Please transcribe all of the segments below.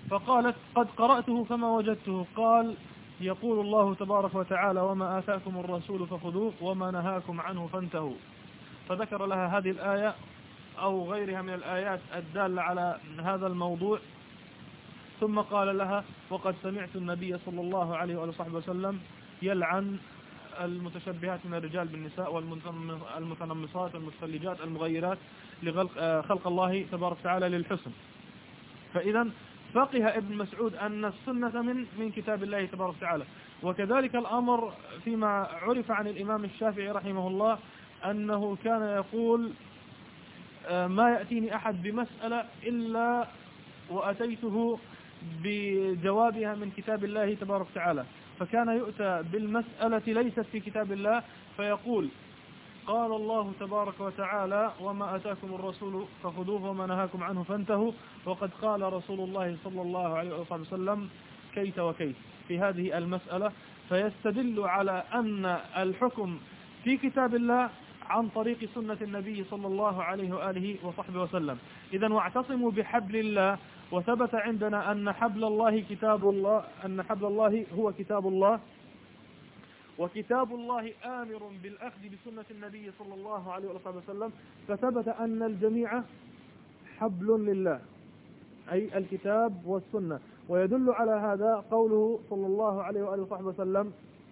فقالت قد قرأته فما وجدته. قال يقول الله تبارك وتعالى وما آتاكم الرسول فخذوه وما نهاكم عنه فانتهوا. فذكر لها هذه الآية أو غيرها من الآيات الدالة على هذا الموضوع، ثم قال لها وقد سمعت النبي صلى الله عليه وآله وسلم يلعن المتشبهات من الرجال بالنساء والمتنمصات والمتفلجات المغيرات لخلق الله تبارك وتعالى للحسن. فإذا فقه ابن مسعود أن السنة من كتاب الله تبارك وتعالى. وكذلك الأمر فيما عرف عن الإمام الشافعي رحمه الله أنه كان يقول ما يأتيني أحد بمسألة إلا وأتيته بجوابها من كتاب الله تبارك وتعالى. فكان يؤتى بالمسألة ليست في كتاب الله فيقول قال الله تبارك وتعالى وما أتاكم الرسول فخذوه وما نهاكم عنه فانتهوا، وقد قال رسول الله صلى الله عليه وسلم كيت وكيت في هذه المسألة، فيستدل على أن الحكم في كتاب الله عن طريق سنة النبي صلى الله عليه وآله وصحبه وسلم. إذن واعتصموا بحبل الله، وثبت عندنا أن حبل الله كتاب الله، أن حبل الله هو كتاب الله، وكتاب الله آمر بالأخذ بسنة النبي صلى الله عليه وسلم. فثبت أن الجميع حبل لله، أي الكتاب والسنة. ويدل على هذا قوله صلى الله عليه وآله وسلم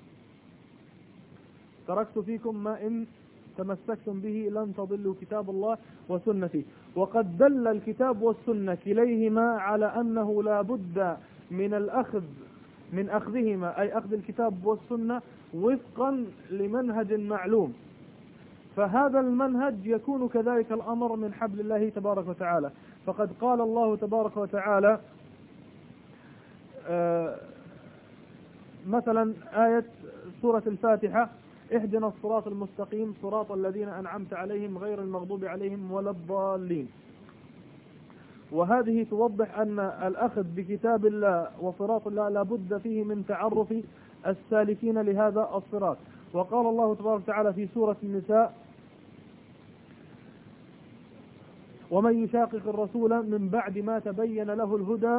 تركت فيكم ما إن تمسكتم به لن تضلوا كتاب الله وسنتي. وقد دل الكتاب والسنة كليهما على أنه لا بد من الأخذ من أخذهما، أي أخذ الكتاب والسنة وفقا لمنهج معلوم. فهذا المنهج يكون كذلك الأمر من حبل الله تبارك وتعالى. فقد قال الله تبارك وتعالى مثلا آية سورة الفاتحة اهدنا الصراط المستقيم صراط الذين أنعمت عليهم غير المغضوب عليهم ولا الضالين. وهذه توضح أن الأخذ بكتاب الله وصراط الله لا بد فيه من تعرف السالكين لهذا الصراط. وقال الله تبارك وتعالى في سورة النساء ومن يشاقق الرسول من بعد ما تبين له الهدى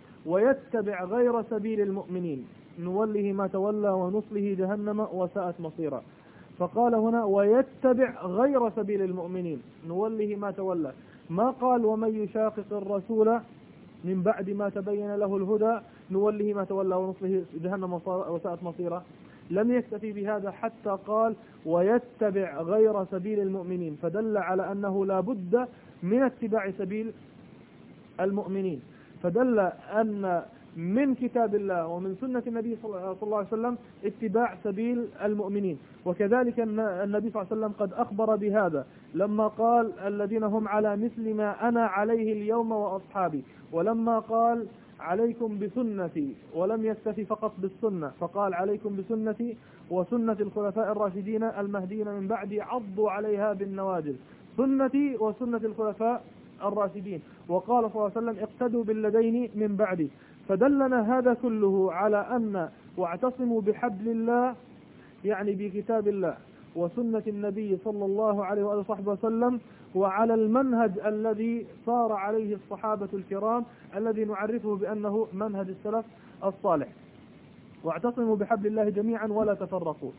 ويتبع غير سبيل المؤمنين نوله ما تولى ونصله جهنم وساءت مصيرا. فقال هنا ويتبع غير سبيل المؤمنين نوله ما تولى، ما قال ومن يشاقق الرسول من بعد ما تبين له الهدى نوله ما تولى ونصله جهنم وساءت مصيرا. لم يكتفي بهذا حتى قال ويتبع غير سبيل المؤمنين، فدل على أنه لا بد من اتباع سبيل المؤمنين. فدل أن من كتاب الله ومن سنة النبي صلى الله عليه وسلم اتباع سبيل المؤمنين. وكذلك النبي صلى الله عليه وسلم قد أخبر بهذا لما قال الذين هم على مثل ما أنا عليه اليوم وأصحابي، ولما قال عليكم بسنتي ولم يكتفي فقط بالسنة فقال عليكم بسنتي وسنة الخلفاء الراشدين المهديين من بعدي عضوا عليها بالنواجذ، سنتي وسنة الخلفاء الراشدين. وقال صلى الله عليه وسلم اقتدوا بالذين من بعدي. فدلنا هذا كله على أن واعتصموا بحبل الله يعني بكتاب الله وسنة النبي صلى الله عليه وآله وسلم، وعلى المنهج الذي صار عليه الصحابة الكرام الذي نعرفه بأنه منهج السلف الصالح. واعتصموا بحبل الله جميعا ولا تفرقوا.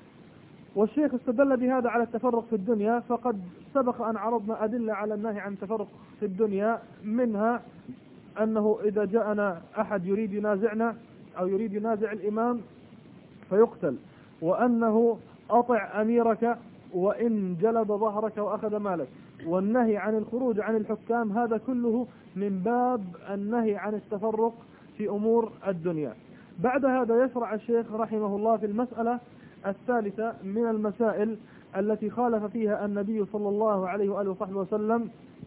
والشيخ استدل بهذا على التفرق في الدنيا، فقد سبق أن عرضنا أدلة على النهي عن التفرق في الدنيا، منها أنه إذا جاءنا أحد يريد ينازعنا أو يريد ينازع الإمام فيقتل، وأنه أطع أميرك وإن جلد ظهرك وأخذ مالك، والنهي عن الخروج عن الحكام. هذا كله من باب النهي عن التفرق في أمور الدنيا. بعد هذا يشرع الشيخ رحمه الله في المسألة الثالثة من المسائل التي خالف فيها النبي صلى الله عليه وآله وسلم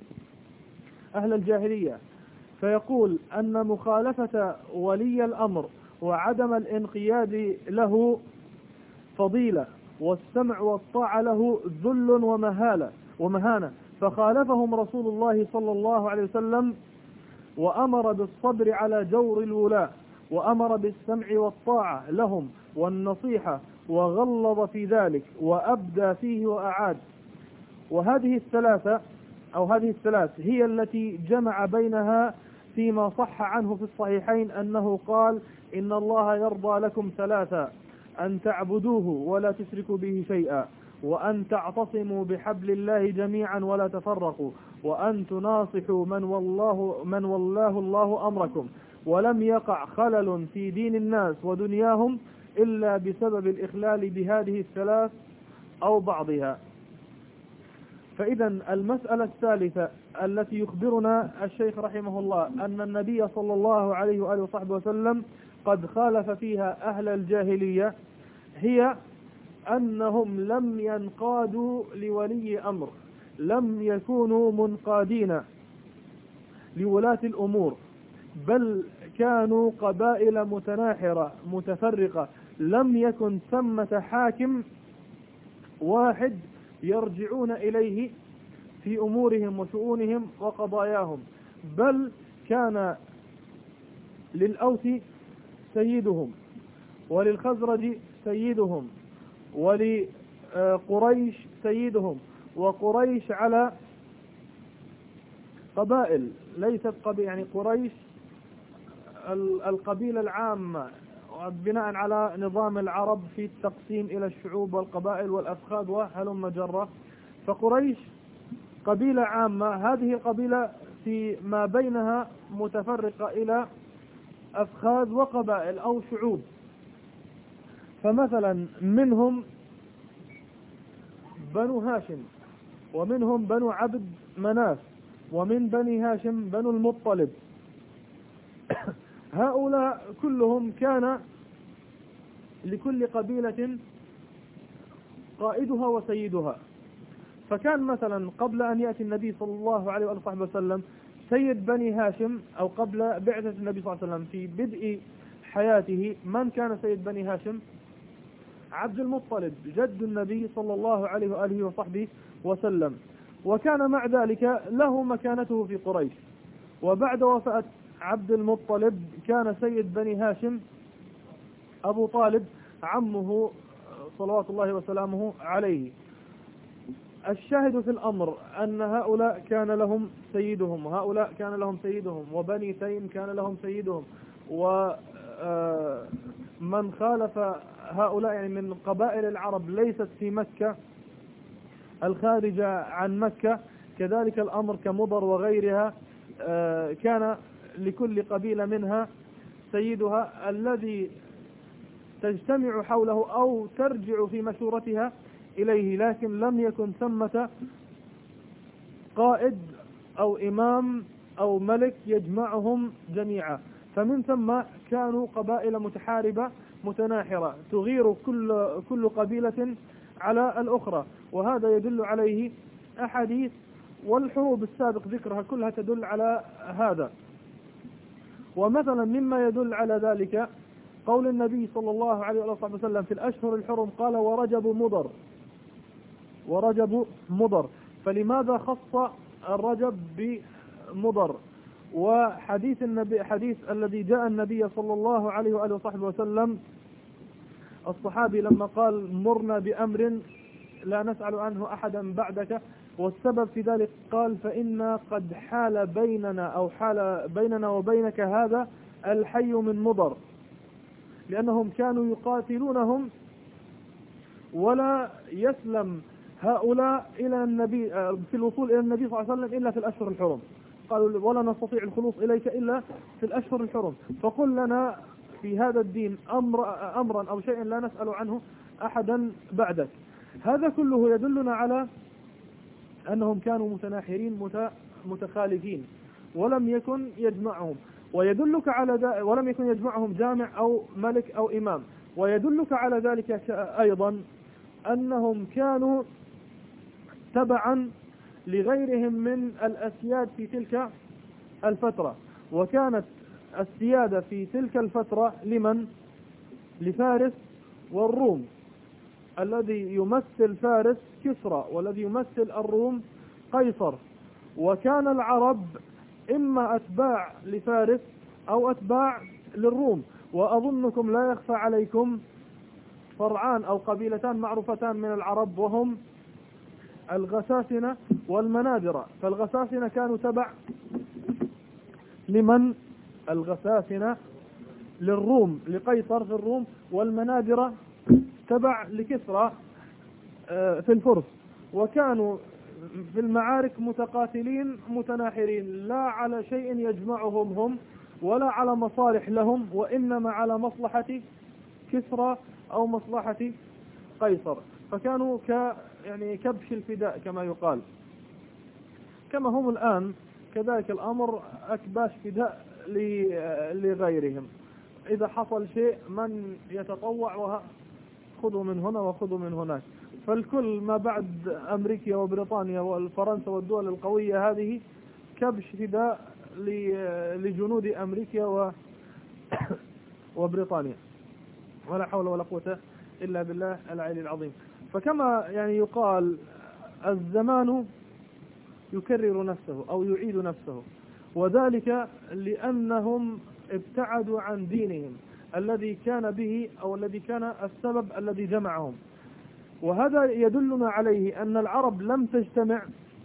أهل الجاهلية، فيقول أن مخالفة ولي الأمر وعدم الانقياد له فضيلة، والسمع والطاعة له ذل ومهانة، فخالفهم رسول الله صلى الله عليه وسلم وأمر بالصبر على جور الولاة، وأمر بالسمع والطاعة لهم والنصيحة، وغلظ في ذلك وأبدى فيه وأعاد. وهذه الثلاث هي التي جمع بينها فيما صح عنه في الصحيحين أنه قال: إن الله يرضى لكم ثلاثا: أن تعبدوه ولا تشركوا به شيئا، وأن تعتصموا بحبل الله جميعا ولا تفرقوا، وأن تناصحوا من والله الله أمركم. ولم يقع خلل في دين الناس ودنياهم إلا بسبب الإخلال بهذه الثلاث أو بعضها. فإذا المسألة الثالثة التي يخبرنا الشيخ رحمه الله أن النبي صلى الله عليه وآله وصحبه وسلم قد خالف فيها أهل الجاهلية هي أنهم لم ينقادوا لولي أمر، لم يكونوا منقادين لولاة الأمور، بل كانوا قبائل متناحرة متفرقة، لم يكن ثمة حاكم واحد يرجعون إليه في أمورهم وشؤونهم وقضاياهم، بل كان للأوس سيدهم، وللخزرج سيدهم، ولقريش سيدهم، وقريش على قبائل ليست قبيل، يعني قريش القبيلة العامة بناء على نظام العرب في التقسيم إلى الشعوب والقبائل والأفخاذ وهلم جرة. فقريش قبيلة عامة، هذه القبيلة في ما بينها متفرقة إلى أفخاذ وقبائل أو شعوب. فمثلا منهم بنو هاشم، ومنهم بنو عبد مناف، ومن بني هاشم بنو المطلب. هؤلاء كلهم كان لكل قبيلة قائدها وسيدها. فكان مثلا قبل أن يأتي النبي صلى الله عليه وآله وسلم سيد بني هاشم، أو قبل بعثة النبي صلى الله عليه وسلم في بدء حياته، من كان سيد بني هاشم؟ عبد المطلب جد النبي صلى الله عليه وآله وصحبه وسلم، وكان مع ذلك له مكانته في قريش. وبعد وفاة عبد المطلب كان سيد بني هاشم أبو طالب عمه صلوات الله وسلامه عليه. الشاهد في الأمر أن هؤلاء كان لهم سيدهم، وهؤلاء كان لهم سيدهم، وبني تيم كان لهم سيدهم، ومن خالف هؤلاء يعني من قبائل العرب ليست في مكة الخارجة عن مكة كذلك الأمر كمضر وغيرها، كان لكل قبيلة منها سيدها الذي تجتمع حوله أو ترجع في مشورتها إليه، لكن لم يكن ثمة قائد أو إمام أو ملك يجمعهم جميعا. فمن ثم كانوا قبائل متحاربة متناحرة تغير كل قبيلة على الأخرى، وهذا يدل عليه أحاديث، والحروب السابق ذكرها كلها تدل على هذا. ومثلا مما يدل على ذلك قول النبي صلى الله عليه وسلم في الأشهر الحرم قال: ورجب مضر. فلماذا خص الرجب بمضر؟ وحديث النبي، حديث الذي جاء النبي صلى الله عليه وآله وسلم الصحابي لما قال: مرنا بأمر لا نسأل عنه أحدا بعدك، والسبب في ذلك قال: فإن قد حال بيننا وبينك هذا الحي من مضر، لأنهم كانوا يقاتلونهم ولا يسلم هؤلاء إلى النبي في الوصول إلى النبي صلى الله عليه وسلم إلا في الأشهر الحرم. قالوا: ولا نستطيع الخلوص إليك إلا في الأشهر الحرم، فقل لنا في هذا الدين أمرا أو شيئا لا نسأل عنه أحدا بعدك. هذا كله يدلنا على أنهم كانوا متناحرين متخالفين، ولم يكن يجمعهم، ويدلك على ولم يكن يجمعهم جامع أو ملك أو إمام. ويدلك على ذلك أيضا أنهم كانوا تبعا لغيرهم من الأسياد في تلك الفترة، وكانت السيادة في تلك الفترة لمن؟ لفارس والروم، الذي يمثل فارس كسرى، والذي يمثل الروم قيصر. وكان العرب إما أتباع لفارس أو أتباع للروم. وأظنكم لا يخفى عليكم فرعان أو قبيلتان معروفتان من العرب، وهم الغساسنة والمناذرة. فالغساسنة كانوا تبع لمن؟ الغساسنة للروم، لقيصر في الروم، والمنادرة تبع لكسرى في الفرس، وكانوا في المعارك متقاتلين متناحرين، لا على شيء يجمعهم هم ولا على مصالح لهم، وإنما على مصلحة كسرى أو مصلحة قيصر. فكانوا يعني كبش الفداء كما يقال، كما هم الآن كذلك الأمر، أكباش فداء لغيرهم. إذا حصل شيء من يتطوع خذوا من هنا وخذوا من هناك. فالكل ما بعد أمريكا وبريطانيا والفرنسا والدول القوية هذه كبش فداء لجنود أمريكا وبريطانيا، ولا حول ولا قوة إلا بالله العلي العظيم. فكما يعني يقال الزمان يكرر نفسه أو يعيد نفسه، وذلك لأنهم ابتعدوا عن دينهم الذي كان به أو الذي كان السبب الذي جمعهم. وهذا يدلنا عليه أن العرب لم تجتمع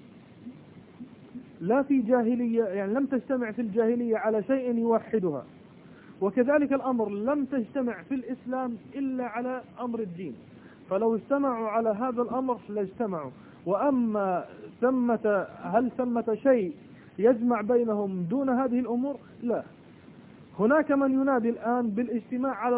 لا في جاهلية، يعني لم تجتمع في الجاهلية على شيء يوحدها، وكذلك الأمر لم تجتمع في الإسلام إلا على أمر الدين. فلو اجتمعوا على هذا الأمر لاجتمعوا. وأما هل ثمة شيء يجمع بينهم دون هذه الأمور؟ لا. هناك من ينادي الآن بالاجتماع على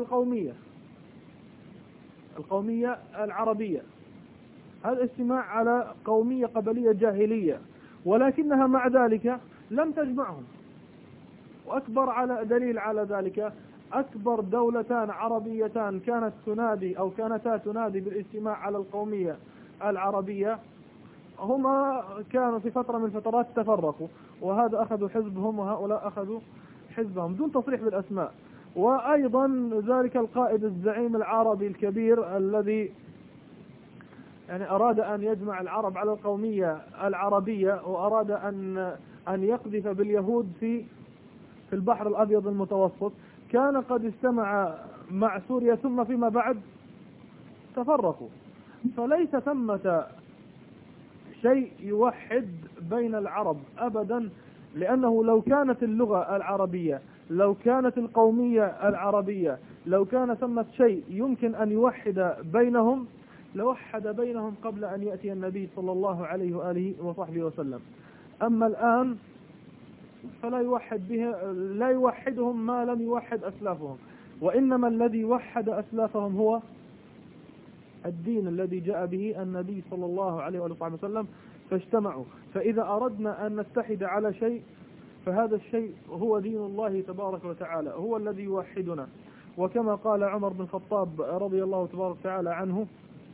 القومية العربية، هذا اجتماع على قومية قبلية جاهلية، ولكنها مع ذلك لم تجمعهم. وأكبر على دليل على ذلك أكبر دولتان عربيتان كانت تنادي أو كانتا تنادي بالاجتماع على القومية العربية، هما كانوا في فترة من الفترات تفرقوا، وهذا أخذوا حزبهم وهؤلاء أخذوا حزبهم دون تصريح بالأسماء. وأيضا ذلك القائد الزعيم العربي الكبير الذي يعني أراد أن يجمع العرب على القومية العربية، وأراد أن يقذف باليهود في البحر الأبيض المتوسط، كان قد اجتمع مع سوريا ثم فيما بعد تفرقوا. فليس ثمة شيء يوحد بين العرب أبدا، لأنه لو كانت اللغة العربية، لو كانت القومية العربية، لو كان ثمة شيء يمكن أن يوحد بينهم لوحد بينهم قبل أن يأتي النبي صلى الله عليه وآله وصحبه وسلم. أما الآن لا يوحدهم ما لم يوحد أسلافهم، وإنما الذي وحد أسلافهم هو الدين الذي جاء به النبي صلى الله عليه وآله وسلم، فاجتمعوا. فإذا أردنا أن نتحد على شيء فهذا الشيء هو دين الله تبارك وتعالى، هو الذي يوحدنا. وكما قال عمر بن الخطاب رضي الله تبارك وتعالى عنه: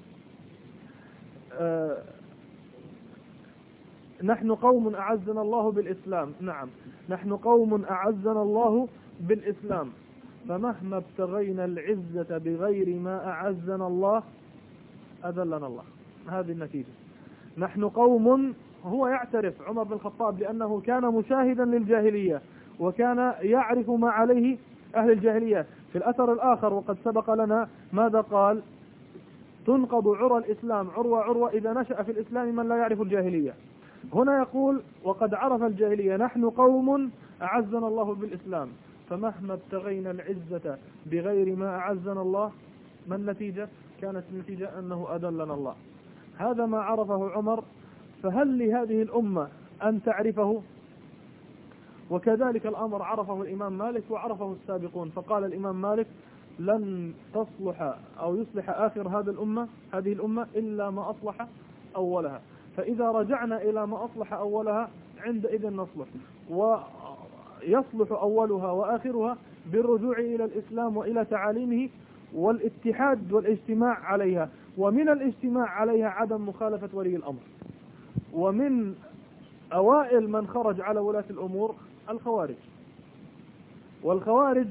نحن قوم أعزنا الله بالإسلام. نعم، نحن قوم أعزنا الله بالإسلام، فمهما ابتغينا العزة بغير ما أعزنا الله أذلنا الله. هذه النتيجة. نحن قوم، هو يعترف عمر بن الخطاب لأنه كان مشاهدا للجاهلية وكان يعرف ما عليه أهل الجاهلية. في الأثر الآخر وقد سبق لنا ماذا قال: تنقض عرى الإسلام عروة إذا نشأ في الإسلام من لا يعرف الجاهلية. هنا يقول: وقد عرف الجاهلية، نحن قوم أعزنا الله بالإسلام، فمهما ابتغينا العزة بغير ما أعزنا الله، ما النتيجة؟ كانت النتيجة أنه أذلنا الله. هذا ما عرفه عمر، فهل لهذه الأمة أن تعرفه؟ وكذلك الأمر عرفه الإمام مالك وعرفه السابقون. فقال الإمام مالك: لن تصلح أو يصلح آخر هذه الأمة إلا ما أصلح أولها. فإذا رجعنا إلى ما أصلح أولها عندئذ نصلح، ويصلح أولها وآخرها بالرجوع إلى الإسلام وإلى تعاليمه والاتحاد والاجتماع عليها. ومن الاجتماع عليها عدم مخالفة ولي الأمر. ومن أوائل من خرج على ولاة الأمور الخوارج، والخوارج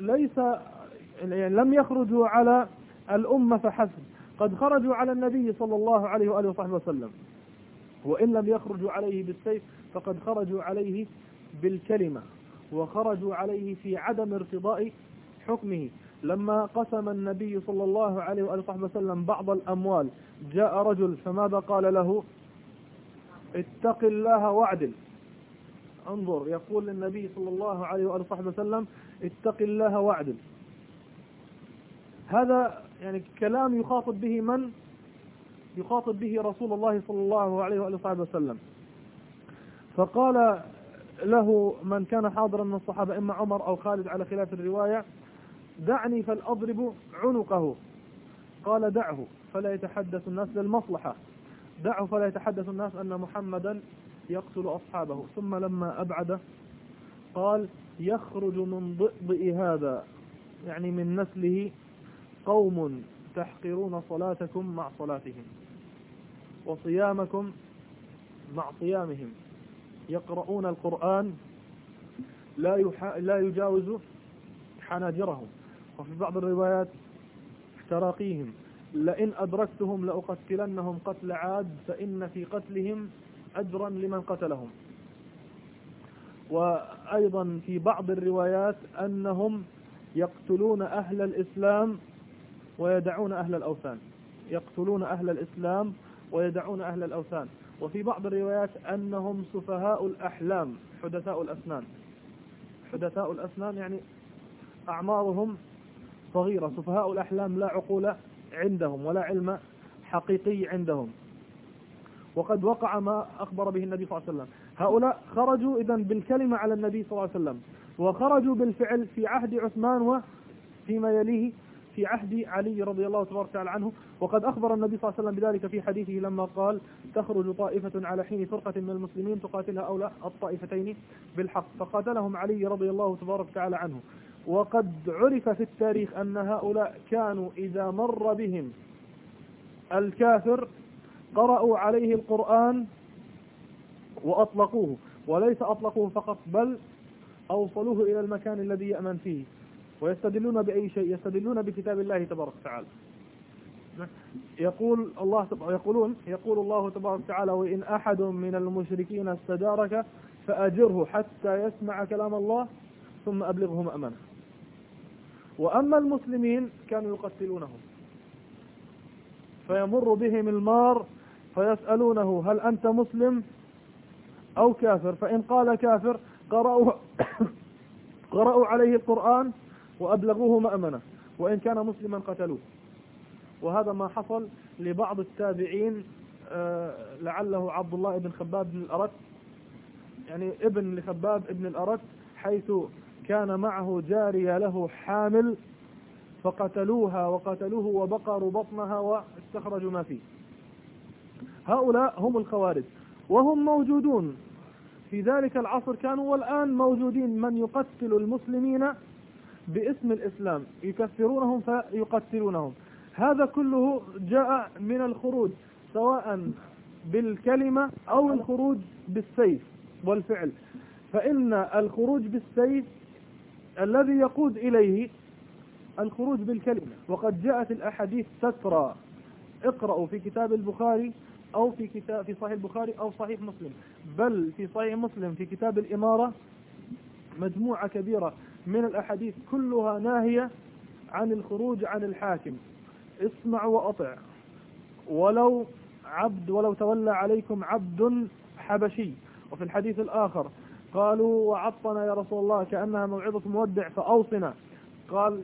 لم يخرجوا على الأمة فحسب، قد خرجوا على النبي صلى الله عليه وآله وصحبه وسلم، وإن لم يخرجوا عليه بالسيف فقد خرجوا عليه بالكلمة، وخرجوا عليه في عدم ارتضاء حكمه. لما قسم النبي صلى الله عليه وآله وصحبه وسلم بعض الأموال، جاء رجل فماذا قال له؟ اتق الله واعدل. انظر يقول للنبي صلى الله عليه وآله وصحبه وسلم اتق الله واعدل. هذا يعني كلام يخاطب به من؟ يخاطب به رسول الله صلى الله عليه وآله وصحبه وسلم. فقال له من كان حاضرا من الصحابة إما عمر أو خالد على خلاف الرواية دعني فلأضرب عنقه. قال دعه فلا يتحدث الناس للمصلحة، دعه فلا يتحدث الناس أن محمدا يقتل أصحابه. ثم لما أبعد قال يخرج من ضئضئ هذا يعني من نسله قوم تحقرون صلاتكم مع صلاتهم وصيامكم مع صيامهم، يقرؤون القرآن لا يجاوز حناجرهم، وفي بعض الروايات تراقيهم، لئن أدركتهم لأقتلنهم قتل عاد فإن في قتلهم أجرا لمن قتلهم. وأيضا في بعض الروايات أنهم يقتلون أهل الإسلام ويدعون أهل الأوثان، يقتلون أهل الإسلام ويدعون أهل الأوثان. وفي بعض الروايات أنهم سفهاء الأحلام حدثاء الأسنان، حدثاء الأسنان يعني أعمارهم صغيرة، سفهاء الأحلام لا عقول عندهم ولا علم حقيقي عندهم. وقد وقع ما أخبر به النبي صلى الله عليه وسلم. هؤلاء خرجوا إذن بالكلمة على النبي صلى الله عليه وسلم، وخرجوا بالفعل في عهد عثمان وفيما يليه في عهد علي رضي الله تبارك وتعالى عنه. وقد أخبر النبي صلى الله عليه وسلم بذلك في حديثه لما قال تخرج طائفة على حين فرقة من المسلمين تقاتلها أولى الطائفتين بالحق، فقاتلهم علي رضي الله تبارك وتعالى عنه. وقد عرف في التاريخ أن هؤلاء كانوا إذا مر بهم الكافر قرأوا عليه القرآن وأطلقوه، وليس أطلقوه فقط بل أوصلوه إلى المكان الذي يأمن فيه. ويستدلون بأي شيء؟ يستدلون بكتاب الله تبارك وتعالى. يقول الله تبارك وتعالى وإن أحد من المشركين استجارك فأجره حتى يسمع كلام الله ثم أبلغه مأمنه. وأما المسلمين كانوا يقتلونهم، فيمر بهم المار فيسألونه هل أنت مسلم أو كافر؟ فإن قال كافر قرأوا عليه القرآن وأبلغوه مأمنه، وإن كان مسلما قتلوه. وهذا ما حصل لبعض التابعين، لعله عبد الله بن خباب بن الأرت، يعني ابن لخباب بن الأرت، حيث كان معه جارية له حامل فقتلوها وقتلوه وبقروا بطنها واستخرجوا ما فيه. هؤلاء هم الخوارج، وهم موجودون في ذلك العصر، كانوا والآن موجودين من يقتل المسلمين باسم الإسلام، يكفرونهم فيقتلونهم. هذا كله جاء من الخروج سواء بالكلمة أو الخروج بالسيف والفعل. فإن الخروج بالسيف الذي يقود إليه الخروج بالكلمة، وقد جاءت الأحاديث تترى. اقرأوا في كتاب البخاري أو في صحيح البخاري أو صحيح مسلم، بل في صحيح مسلم في كتاب الإمارة مجموعة كبيرة من الأحاديث كلها ناهية عن الخروج عن الحاكم. اسمع وأطع ولو تولى عليكم عبد حبشي. وفي الحديث الآخر قالوا وعطنا يا رسول الله كأنها موعظة مودع فأوصنا، قال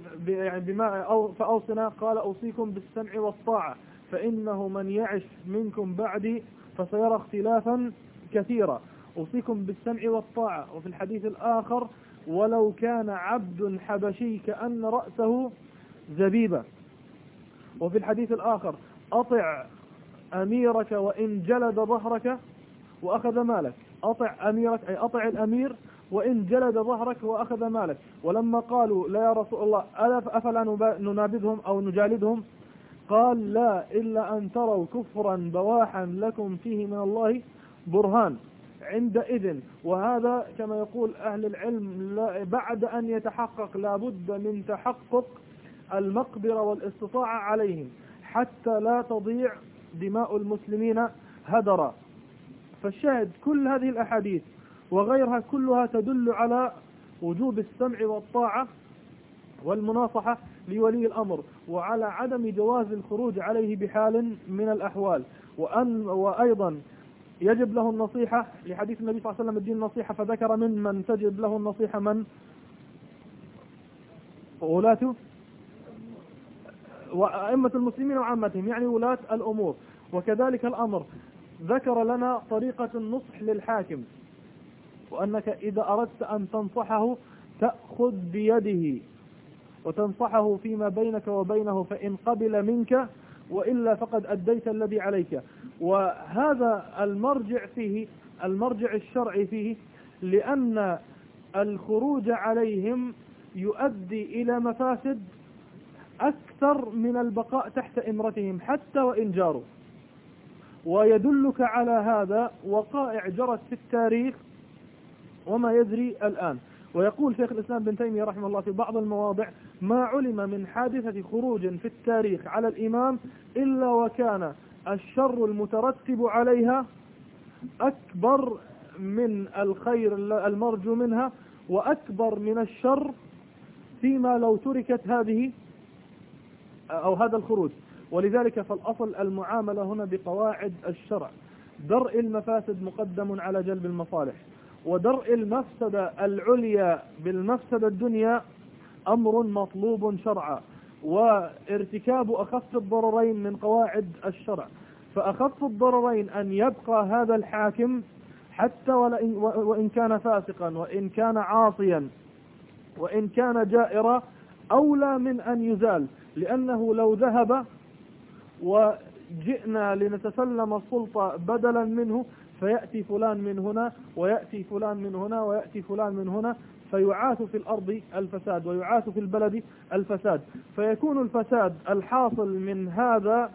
فأوصنا، قال أوصيكم بالسمع والطاعة فإنه من يعش منكم بعدي فسيرى اختلافا كثيرا، أوصيكم بالسمع والطاعة. وفي الحديث الآخر ولو كان عبد حبشي كأن رأسه زبيبة. وفي الحديث الآخر أطع أميرك وإن جلد ظهرك وأخذ مالك. أطع أميرك أي أطع الأمير وإن جلد ظهرك وأخذ مالك. ولما قالوا لا يا رسول الله أفلا ننابذهم أو نجالدهم؟ قال لا إلا أن تروا كفرا بواحا لكم فيه من الله برهان عندئذ. وهذا كما يقول أهل العلم بعد أن يتحقق لابد من تحقق المقدرة والاستطاعة عليهم حتى لا تضيع دماء المسلمين هدرا. فالشاهد كل هذه الأحاديث وغيرها كلها تدل على وجوب السمع والطاعة والمناصحة لولي الأمر، وعلى عدم جواز الخروج عليه بحال من الأحوال. وأيضا يجب له النصيحة لحديث النبي صلى الله عليه وسلم الدين النصيحة، فذكر من تجب له النصيحة من ولاة وأئمة المسلمين وعامتهم، يعني ولاة الأمور. وكذلك الأمر ذكر لنا طريقة النصح للحاكم، وأنك إذا أردت أن تنصحه تأخذ بيده وتنصحه فيما بينك وبينه، فإن قبل منك وإلا فقد أديت الذي عليك. وهذا المرجع فيه المرجع الشرعي فيه، لأن الخروج عليهم يؤدي إلى مفاسد أكثر من البقاء تحت إمرتهم حتى وإن جاروا. ويدلك على هذا وقائع جرت في التاريخ وما يجري الآن. ويقول شيخ الإسلام بن تيمية رحمه الله في بعض المواضع: ما علم من حادثة خروج في التاريخ على الإمام إلا وكان الشر المترتب عليها أكبر من الخير المرجو منها، وأكبر من الشر فيما لو تركت هذه أو هذا الخروج. ولذلك فالأصل المعاملة هنا بقواعد الشرع، درء المفاسد مقدم على جلب المصالح، ودرء المفسدة العليا بالمفسدة الدنيا أمر مطلوب شرعا، وارتكاب أخف الضررين من قواعد الشرع. فأخف الضررين أن يبقى هذا الحاكم حتى وإن كان فاسقا، وإن كان عاصيا، وإن كان جائرا، أولى من أن يزال، لأنه لو ذهب وجئنا لنتسلم السلطة بدلا منه فيأتي فلان من هنا ويأتي فلان من هنا ويأتي فلان من هنا، فيعاث في الأرض الفساد ويعاث في البلد الفساد، فيكون الفساد الحاصل من هذا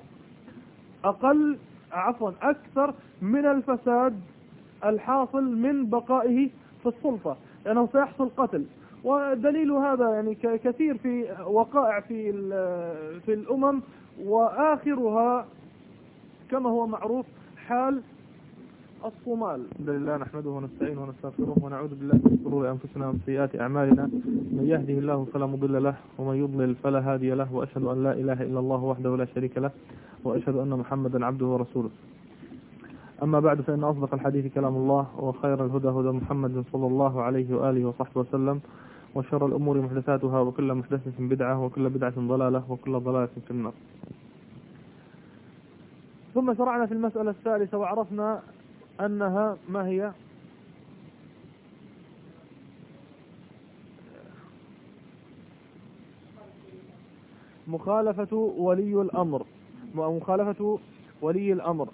أكثر من الفساد الحاصل من بقائه في السلطة، لأنه سيحصل قتل. ودليل هذا يعني كثير في وقائع في الأمم، وآخرها كما هو معروف حال الصومال. الحمد لله نحمده ونستعينه ونستغفره ونعوذ بالله من شرور أنفسنا ومن سيئات أعمالنا، من يهده الله فلا مضل له ومن يضلل فلا هادي له، وأشهد أن لا إله إلا الله وحده لا شريك له، وأشهد أن محمدا عبده ورسوله. أما بعد، فإن أصدق الحديث كلام الله، وخير الهدى هدى محمد صلى الله عليه وآله وصحبه وسلم، وشر الأمور محدثاتها، وكل محدثة بدعة، وكل بدعة ضلالة، وكل ضلالة في النار. ثم شرعنا في المسألة الثالثة، وعرفنا أنها ما هي؟ مخالفة ولي الأمر، مخالفة ولي الأمر.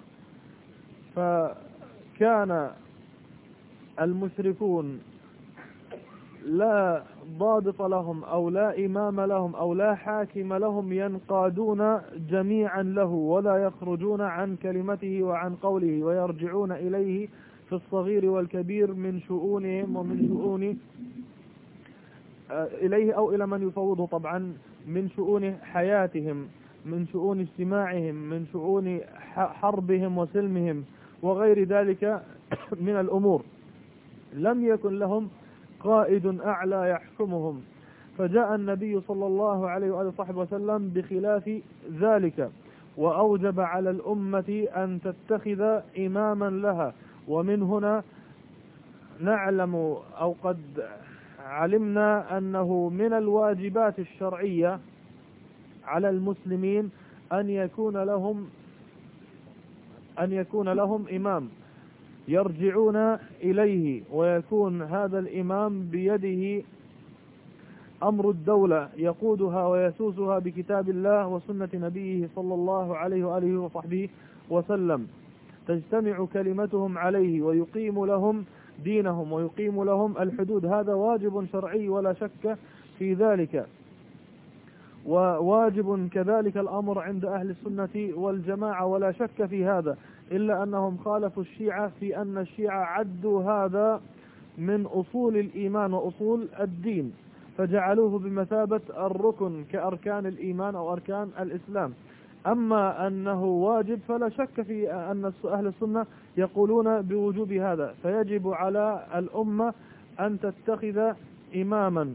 فكان المشركون لا ضابط لهم أو لا إمام لهم أو لا حاكم لهم، ينقادون جميعا له ولا يخرجون عن كلمته وعن قوله، ويرجعون إليه في الصغير والكبير من شؤونهم ومن شؤون إليه أو إلى من يفوضه طبعا، من شؤون حياتهم، من شؤون اجتماعهم، من شؤون حربهم وسلمهم وغير ذلك من الأمور. لم يكن لهم قائد أعلى يحكمهم. فجاء النبي صلى الله عليه وآله وصحبه وسلم بخلاف ذلك، وأوجب على الأمة أن تتخذ إماما لها. ومن هنا نعلم أو قد علمنا أنه من الواجبات الشرعية على المسلمين أن يكون لهم إمام يرجعون إليه، ويكون هذا الإمام بيده أمر الدولة يقودها ويسوسها بكتاب الله وسنة نبيه صلى الله عليه وآله وصحبه وسلم، تجتمع كلمتهم عليه، ويقيم لهم دينهم ويقيم لهم الحدود. هذا واجب شرعي ولا شك في ذلك. وواجب كذلك الأمر عند أهل السنة والجماعة ولا شك في هذا، إلا أنهم خالفوا الشيعة في أن الشيعة عدوا هذا من أصول الإيمان وأصول الدين، فجعلوه بمثابة الركن كأركان الإيمان أو أركان الإسلام. أما أنه واجب فلا شك في أن أهل السنة يقولون بوجوب هذا، فيجب على الأمة أن تتخذ إماما.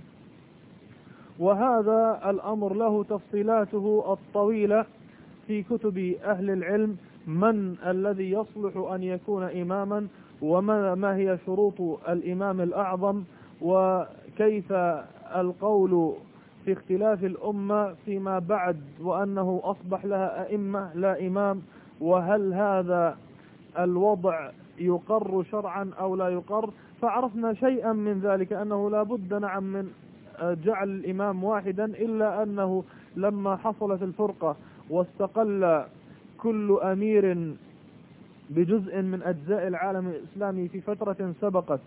وهذا الأمر له تفصيلاته الطويلة في كتب أهل العلم، من الذي يصلح أن يكون إماما، وما هي شروط الإمام الأعظم، وكيف القول في اختلاف الأمة فيما بعد وأنه أصبح لها أئمة لا إمام، وهل هذا الوضع يقر شرعا أو لا يقر. فعرفنا شيئا من ذلك، أنه لا بد نعم من جعل الإمام واحدا، إلا أنه لما حصلت الفرقة واستقل كل أمير بجزء من أجزاء العالم الإسلامي في فترة سبقت،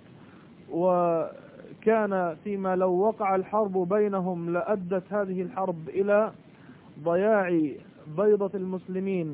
وكان فيما لو وقع الحرب بينهم لأدت هذه الحرب إلى ضياع بيضة المسلمين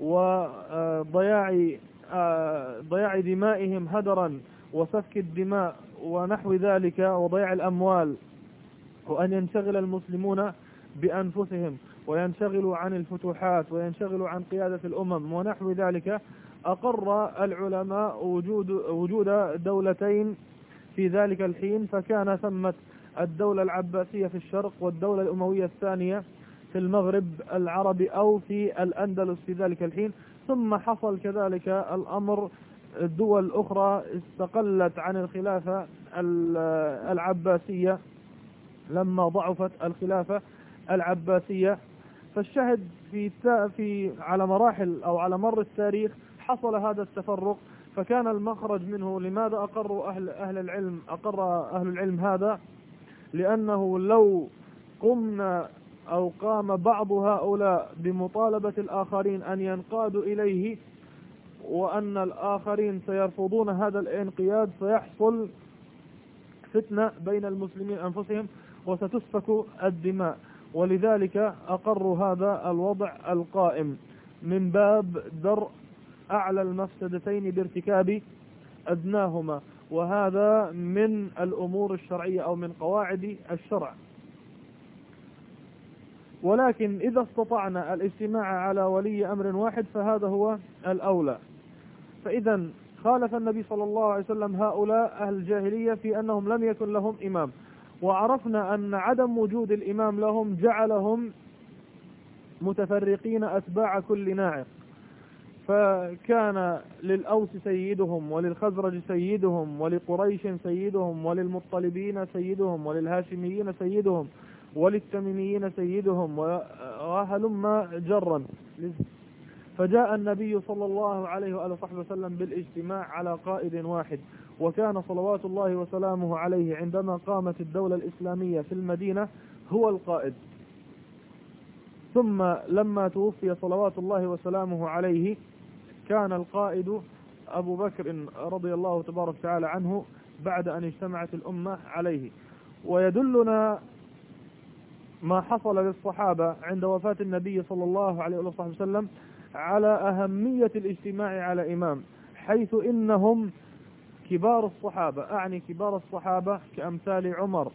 وضياع دمائهم هدرا وسفك الدماء ونحو ذلك وضياع الأموال، وأن ينشغل المسلمون بأنفسهم وينشغلوا عن الفتوحات وينشغلوا عن قيادة الأمم ونحو ذلك. أقر العلماء وجود دولتين في ذلك الحين، فكان ثمة الدولة العباسية في الشرق والدولة الأموية الثانية في المغرب العربي أو في الأندلس في ذلك الحين. ثم حصل كذلك الأمر دول أخرى استقلت عن الخلافة العباسية لما ضعفت الخلافة العباسية. فالشهد في على مراحل أو على مر التاريخ حصل هذا التفرق، فكان المخرج منه لماذا أقر أهل العلم هذا؟ لأنه لو قمنا أو قام بعض هؤلاء بمطالبة الآخرين أن ينقادوا إليه وأن الآخرين سيرفضون هذا الانقياد، سيحصل فتنة بين المسلمين أنفسهم وستسفك الدماء. ولذلك أقروا هذا الوضع القائم من باب درء أعلى المفسدتين بارتكاب أدناهما، وهذا من الأمور الشرعية أو من قواعد الشرع. ولكن إذا استطعنا الاجتماع على ولي أمر واحد فهذا هو الأولى. فإذا خالف النبي صلى الله عليه وسلم هؤلاء أهل الجاهلية في أنهم لم يكن لهم إمام، وعرفنا أن عدم وجود الإمام لهم جعلهم متفرقين أتباع كل ناعق، فكان للأوس سيدهم وللخزرج سيدهم ولقريش سيدهم وللمطلبين سيدهم وللهاشميين سيدهم وللتميميين سيدهم وهلم جرا. فجاء النبي صلى الله عليه وآله وصحبه وسلم بالاجتماع على قائد واحد، وكان صلوات الله وسلامه عليه عندما قامت الدولة الإسلامية في المدينة هو القائد. ثم لما توفي صلوات الله وسلامه عليه كان القائد أبو بكر رضي الله تبارك وتعالى عنه بعد أن اجتمعت الأمة عليه. ويدلنا ما حصل للصحابة عند وفاة النبي صلى الله عليه وسلم على أهمية الاجتماع على إمام، حيث إنهم كبار الصحابة، أعني كبار الصحابة كأمثال عمر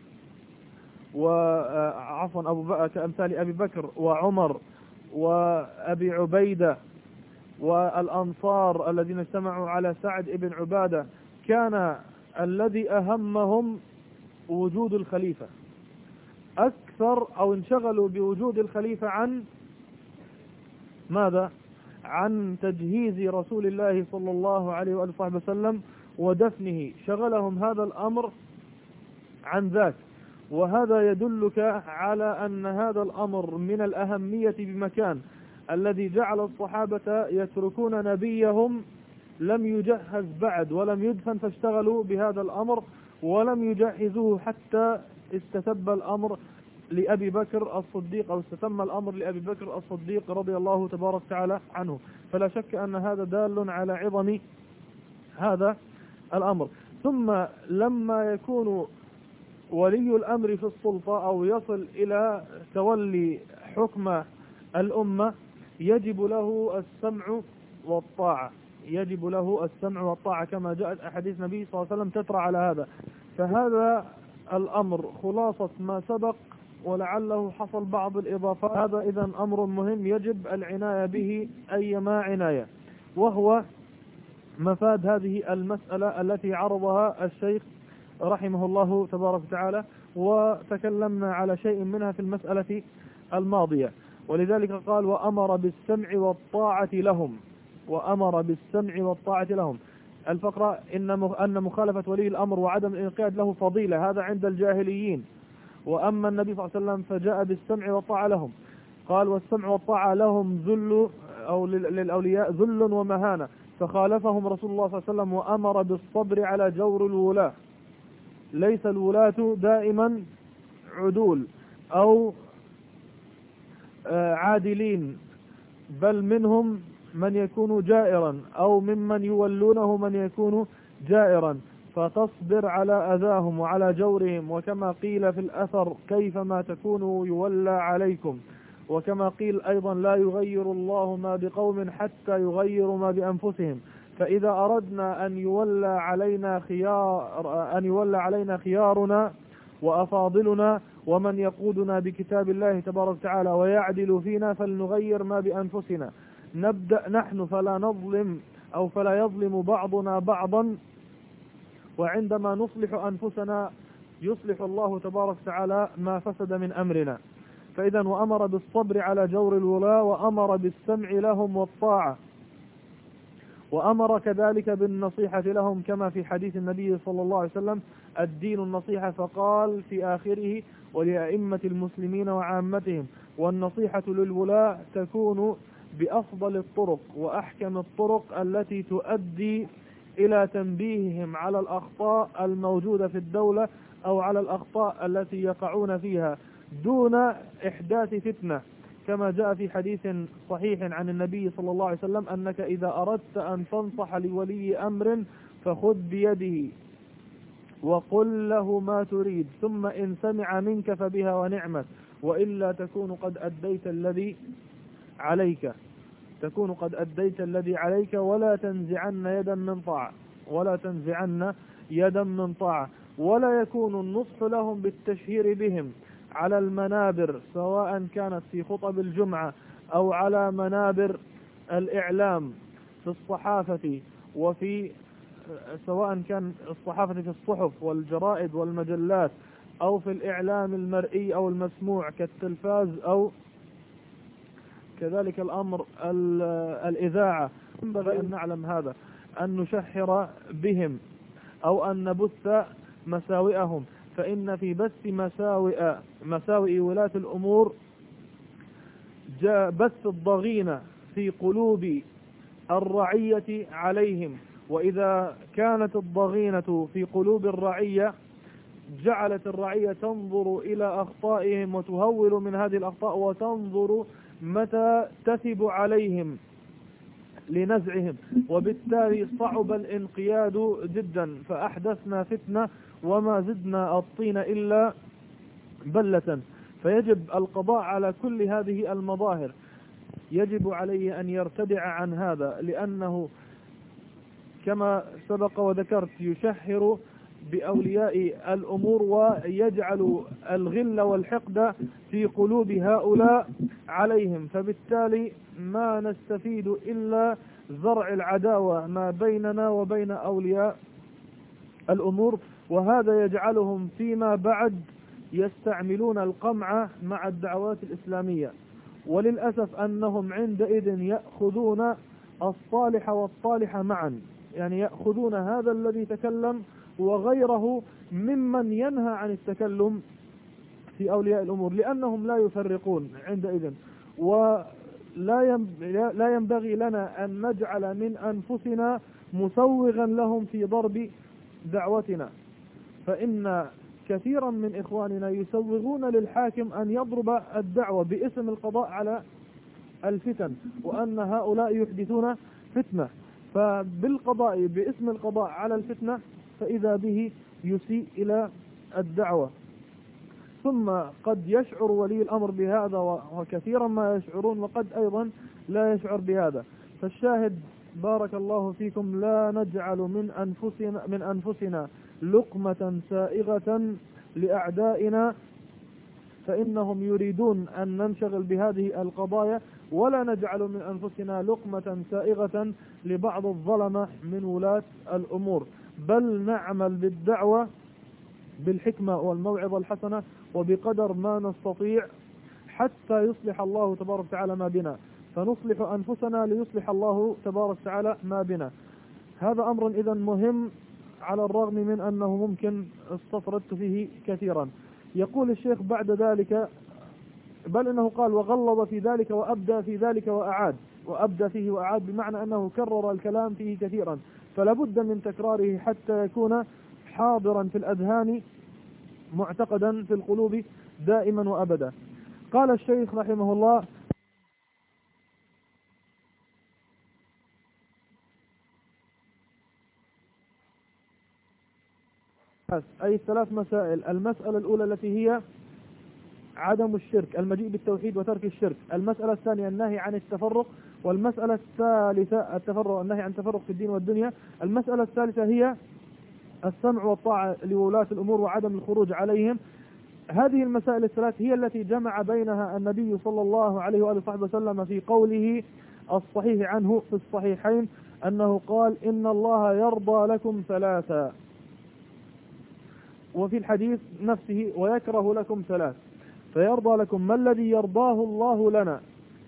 كأمثال أبي بكر وعمر وأبي عبيدة والأنصار الذين اجتمعوا على سعد بن عبادة، كان الذي أهمهم وجود الخليفة أكثر، أو انشغلوا بوجود الخليفة عن ماذا؟ عن تجهيز رسول الله صلى الله عليه وآله وسلم ودفنه، شغلهم هذا الأمر عن ذاك. وهذا يدلك على أن هذا الأمر من الأهمية بمكان، الذي جعل الصحابة يتركون نبيهم لم يجهز بعد ولم يدفن فاشتغلوا بهذا الأمر، ولم يجهزوه حتى استتب الأمر لأبي بكر الصديق، أو استتم الأمر لأبي بكر الصديق رضي الله تبارك وتعالى عنه. فلا شك أن هذا دال على عظم هذا الأمر. ثم لما يكون ولي الأمر في السلطة أو يصل إلى تولي حكم الأمة يجب له السمع والطاعة، يجب له السمع والطاعة كما جاءت أحاديث النبي صلى الله عليه وسلم تترى على هذا. فهذا الأمر خلاصة ما سبق، ولعله حصل بعض الإضافات. هذا إذن أمر مهم يجب العناية به أيما عناية، وهو مفاد هذه المسألة التي عرضها الشيخ رحمه الله تبارك وتعالى، وتكلمنا على شيء منها في المسألة الماضية. ولذلك قال وأمر بالسمع والطاعة لهم، وأمر بالسمع والطاعة لهم. الفقرة أن مخالفة ولي الأمر وعدم الانقياد له فضيلة، هذا عند الجاهليين. وأما النبي صلى الله عليه وسلم فجاء بالسمع والطاعة لهم، قال والسمع والطاعة لهم ذل، أو للأولياء ذل ومهانة، فخالفهم رسول الله صلى الله عليه وسلم وأمر بالصبر على جور الولاة. ليس الولاة دائما عدول أو عادلين، بل منهم من يكون جائرا، أو ممن يولونه من يكون جائرا، فتصبر على أذاهم وعلى جورهم. وكما قيل في الأثر كيفما تكونوا يولى عليكم. وكما قيل أيضا لا يغير الله ما بقوم حتى يغيروا ما بأنفسهم. فإذا أردنا أن يولى علينا خيارنا وأفاضلنا ومن يقودنا بكتاب الله تبارك وتعالى ويعدل فينا، فلنغير ما بأنفسنا. نبدأ نحن فلا نظلم أو فلا يظلم بعضنا بعضا، وعندما نصلح أنفسنا يصلح الله تبارك وتعالى ما فسد من أمرنا. فإذا وأمر بالصبر على جور الولاة، وأمر بالسمع لهم والطاعة، وأمر كذلك بالنصيحة لهم كما في حديث النبي صلى الله عليه وسلم الدين النصيحة، فقال في آخره ولأئمة المسلمين وعامتهم. والنصيحة للولاة تكون بأفضل الطرق وأحكم الطرق التي تؤدي إلى تنبيههم على الأخطاء الموجودة في الدولة أو على الأخطاء التي يقعون فيها دون إحداث فتنة، كما جاء في حديث صحيح عن النبي صلى الله عليه وسلم أنك إذا أردت أن تنصح لولي أمر فخذ بيده وقل له ما تريد، ثم إن سمع منك فبها ونعمت، وإلا تكون قد أديت الذي عليك، ولا تنزعن يدا من طاعة. ولا يكون النصح لهم بالتشهير بهم على المنابر، سواء كانت في خطب الجمعة أو على منابر الإعلام في الصحافة، وفي سواء كان الصحافة في الصحف والجرائد والمجلات، أو في الإعلام المرئي أو المسموع كالتلفاز، أو كذلك الأمر الإذاعة. ينبغي أن نعلم هذا، أن نشهر بهم أو أن نبث مساوئهم، فإن في بث مساوئ ولاة الأمور جاء بث الضغينة في قلوب الرعية عليهم. وإذا كانت الضغينة في قلوب الرعية جعلت الرعية تنظر إلى أخطائهم وتهول من هذه الأخطاء، وتنظر متى تثب عليهم لنزعهم، وبالتالي صعب الانقياد جدا، فأحدثنا فتنة وما زدنا الطين إلا بلة. فيجب القضاء على كل هذه المظاهر. يجب عليه أن يرتدع عن هذا، لأنه كما سبق وذكرت يشهر بأولياء الأمور ويجعل الغل والحقد في قلوب هؤلاء عليهم، فبالتالي ما نستفيد إلا زرع العداوة ما بيننا وبين أولياء الأمور. وهذا يجعلهم فيما بعد يستعملون القمع مع الدعوات الإسلامية، وللأسف أنهم عندئذ يأخذون الصالح والطالح معا، يعني يأخذون هذا الذي تكلم وغيره ممن ينهى عن التكلم في أولياء الأمور، لأنهم لا يفرقون عندئذ. ولا ينبغي لنا أن نجعل من أنفسنا مسوغا لهم في ضرب دعوتنا، فإن كثيرا من إخواننا يسوغون للحاكم أن يضرب الدعوة باسم القضاء على الفتن، وأن هؤلاء يحدثون فتنة، فبالقضاء باسم القضاء على الفتنة فإذا به يسيء إلى الدعوة. ثم قد يشعر ولي الأمر بهذا، وكثيرا ما يشعرون، وقد أيضا لا يشعر بهذا. فالشاهد بارك الله فيكم لا نجعل من أنفسنا لقمة سائغة لأعدائنا، فإنهم يريدون أن ننشغل بهذه القضايا، ولا نجعل من أنفسنا لقمة سائغة لبعض الظلمة من ولاة الأمور، بل نعمل بالدعوة بالحكمة والموعظة الحسنة وبقدر ما نستطيع، حتى يصلح الله تبارك وتعالى ما بنا، فنصلح أنفسنا ليصلح الله تبارك وتعالى ما بنا. هذا أمر إذن مهم، على الرغم من أنه ممكن استطردت فيه كثيرا. يقول الشيخ بعد ذلك: بل إنه قال وغلظ في ذلك وأبدى في ذلك وأبدى فيه وأعاد، بمعنى أنه كرر الكلام فيه كثيرا، فلا بد من تكراره حتى يكون حاضرا في الأذهان معتقدا في القلوب دائما وأبدا. قال الشيخ رحمه الله: أي 3 مسائل. المسألة الأولى التي هي عدم الشرك، المجيء بالتوحيد وترك الشرك. المسألة الثانية النهي عن التفرق. والمسألة الثالثة التفرق، النهي عن التفرق في الدين والدنيا. المسألة الثالثة هي السمع والطاعة لولاة الأمور وعدم الخروج عليهم. هذه المسائل الثلاث هي التي جمع بينها النبي صلى الله عليه وآله وصحبه وسلم في قوله الصحيح عنه في الصحيحين، أنه قال: إن الله يرضى لكم 3، وفي الحديث نفسه: ويكره لكم 3. فيرضى لكم ما الذي يرضاه الله لنا.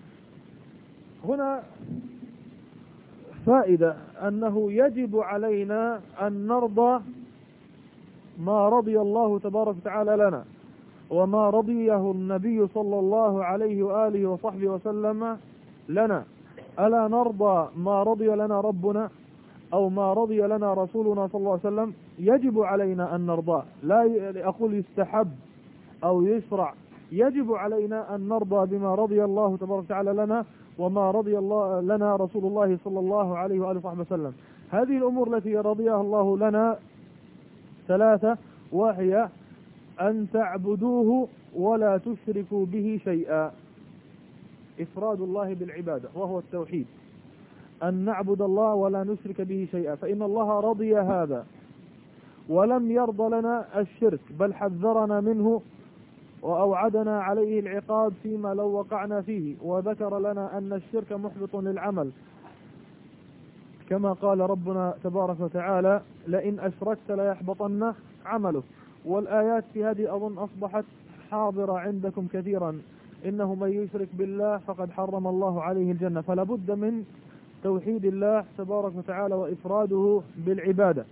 هنا فائدة، أنه يجب علينا أن نرضى ما رضي الله تبارك وتعالى لنا، وما رضيه النبي صلى الله عليه وآله وصحبه وسلم لنا. ألا نرضى ما رضي لنا ربنا أو ما رضي لنا رسولنا صلى الله عليه وسلم؟ يجب علينا أن نرضاه، لا أقول يستحب أو يشرع، يجب علينا أن نرضى بما رضي الله تبارك وتعالى لنا وما رضي الله لنا رسول الله صلى الله عليه وآله وصحبه وسلم. هذه الأمور التي رضيها الله لنا 3، وهي أن تعبدوه ولا تشركوا به شيئا، إفراد الله بالعبادة وهو التوحيد، أن نعبد الله ولا نشرك به شيئا، فإن الله رضي هذا ولم يرضى لنا الشرك، بل حذرنا منه وأوعدنا عليه العقاب فيما لو وقعنا فيه، وذكر لنا أن الشرك محبط للعمل، كما قال ربنا تبارك وتعالى: لئن أشركت ليحبطن عملك. والآيات في هذه أظن أصبحت حاضرة عندكم كثيرا: إنه من يشرك بالله فقد حرم الله عليه الجنة. فلا بد من توحيد الله تبارك وتعالى وإفراده بالعبادة.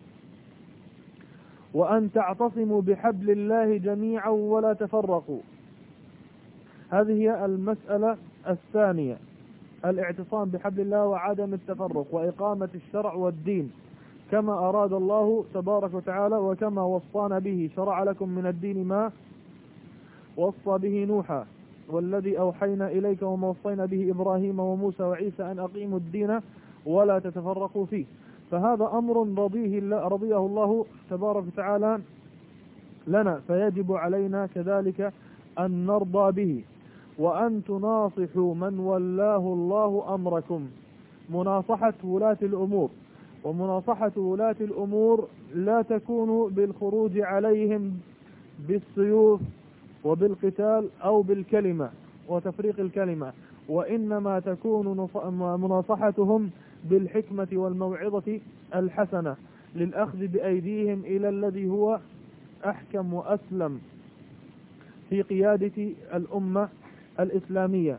وأن تعتصموا بحبل الله جميعا ولا تفرقوا. هذه هي المسألة الثانية، الاعتصام بحبل الله وعدم التفرق وإقامة الشرع والدين كما أراد الله تبارك وتعالى وكما وصانا به. شرع لكم من الدين ما وصى به نوحا والذي أوحينا إليك وما وصينا به إبراهيم وموسى وعيسى أن أقيموا الدين ولا تتفرقوا فيه. فهذا أمر رضيه الله تبارك وتعالى لنا، فيجب علينا كذلك أن نرضى به. وأن تناصحوا من ولاه الله أمركم، مناصحة ولاة الأمور. ومناصحة ولاة الأمور لا تكون بالخروج عليهم بالسيوف وبالقتال أو بالكلمة وتفريق الكلمة، وإنما تكون مناصحتهم بالحكمة والموعظة الحسنة للأخذ بأيديهم إلى الذي هو أحكم وأسلم في قيادة الأمة الإسلامية.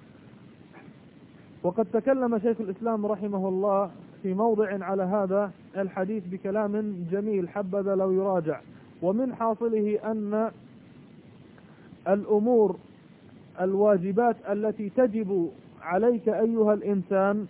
وقد تكلم شيخ الإسلام رحمه الله في موضع على هذا الحديث بكلام جميل حبذا لو يراجع. ومن حاصله أن الأمور الواجبات التي تجب عليك أيها الإنسان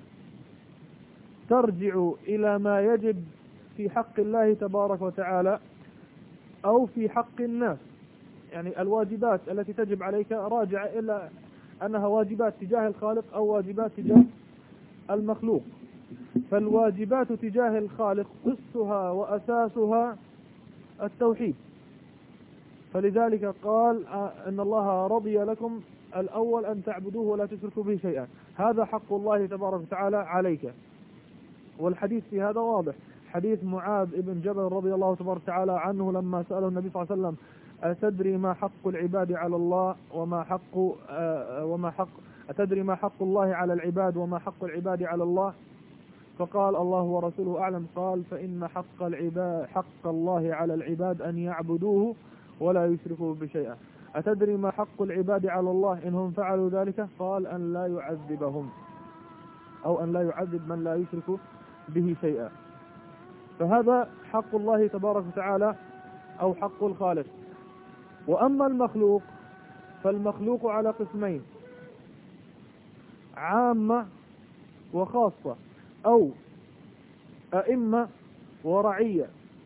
ترجع إلى ما يجب في حق الله تبارك وتعالى أو في حق الناس. يعني الواجبات التي تجب عليك راجع إلى أنها واجبات تجاه الخالق أو واجبات تجاه المخلوق. فالواجبات تجاه الخالق أسسها وأساسها التوحيد، فلذلك قال أن الله رضي لكم الأول أن تعبدوه ولا تشركوا به شيئا. هذا حق الله تبارك وتعالى عليك، والحديث في هذا واضح. حديث معاذ بن جبل رضي الله تبارك وتعالى عنه لما سأله النبي صلى الله عليه وسلم: أتدري ما حق العباد على الله أتدري ما حق الله على العباد وما حق العباد على الله؟ فقال: الله ورسوله أعلم. قال: فإن حق الله على العباد أن يعبدوه ولا يشركوا بشيئا. أتدري ما حق العباد على الله إنهم فعلوا ذلك؟ قال أن لا يعذبهم، أو أن لا يعذب من لا يشرك به شيئا. فهذا حق الله تبارك وتعالى أو حق الخالق. وأما المخلوق فالمخلوق على قسمين: عامة وخاصة، أو أئمة ورعية.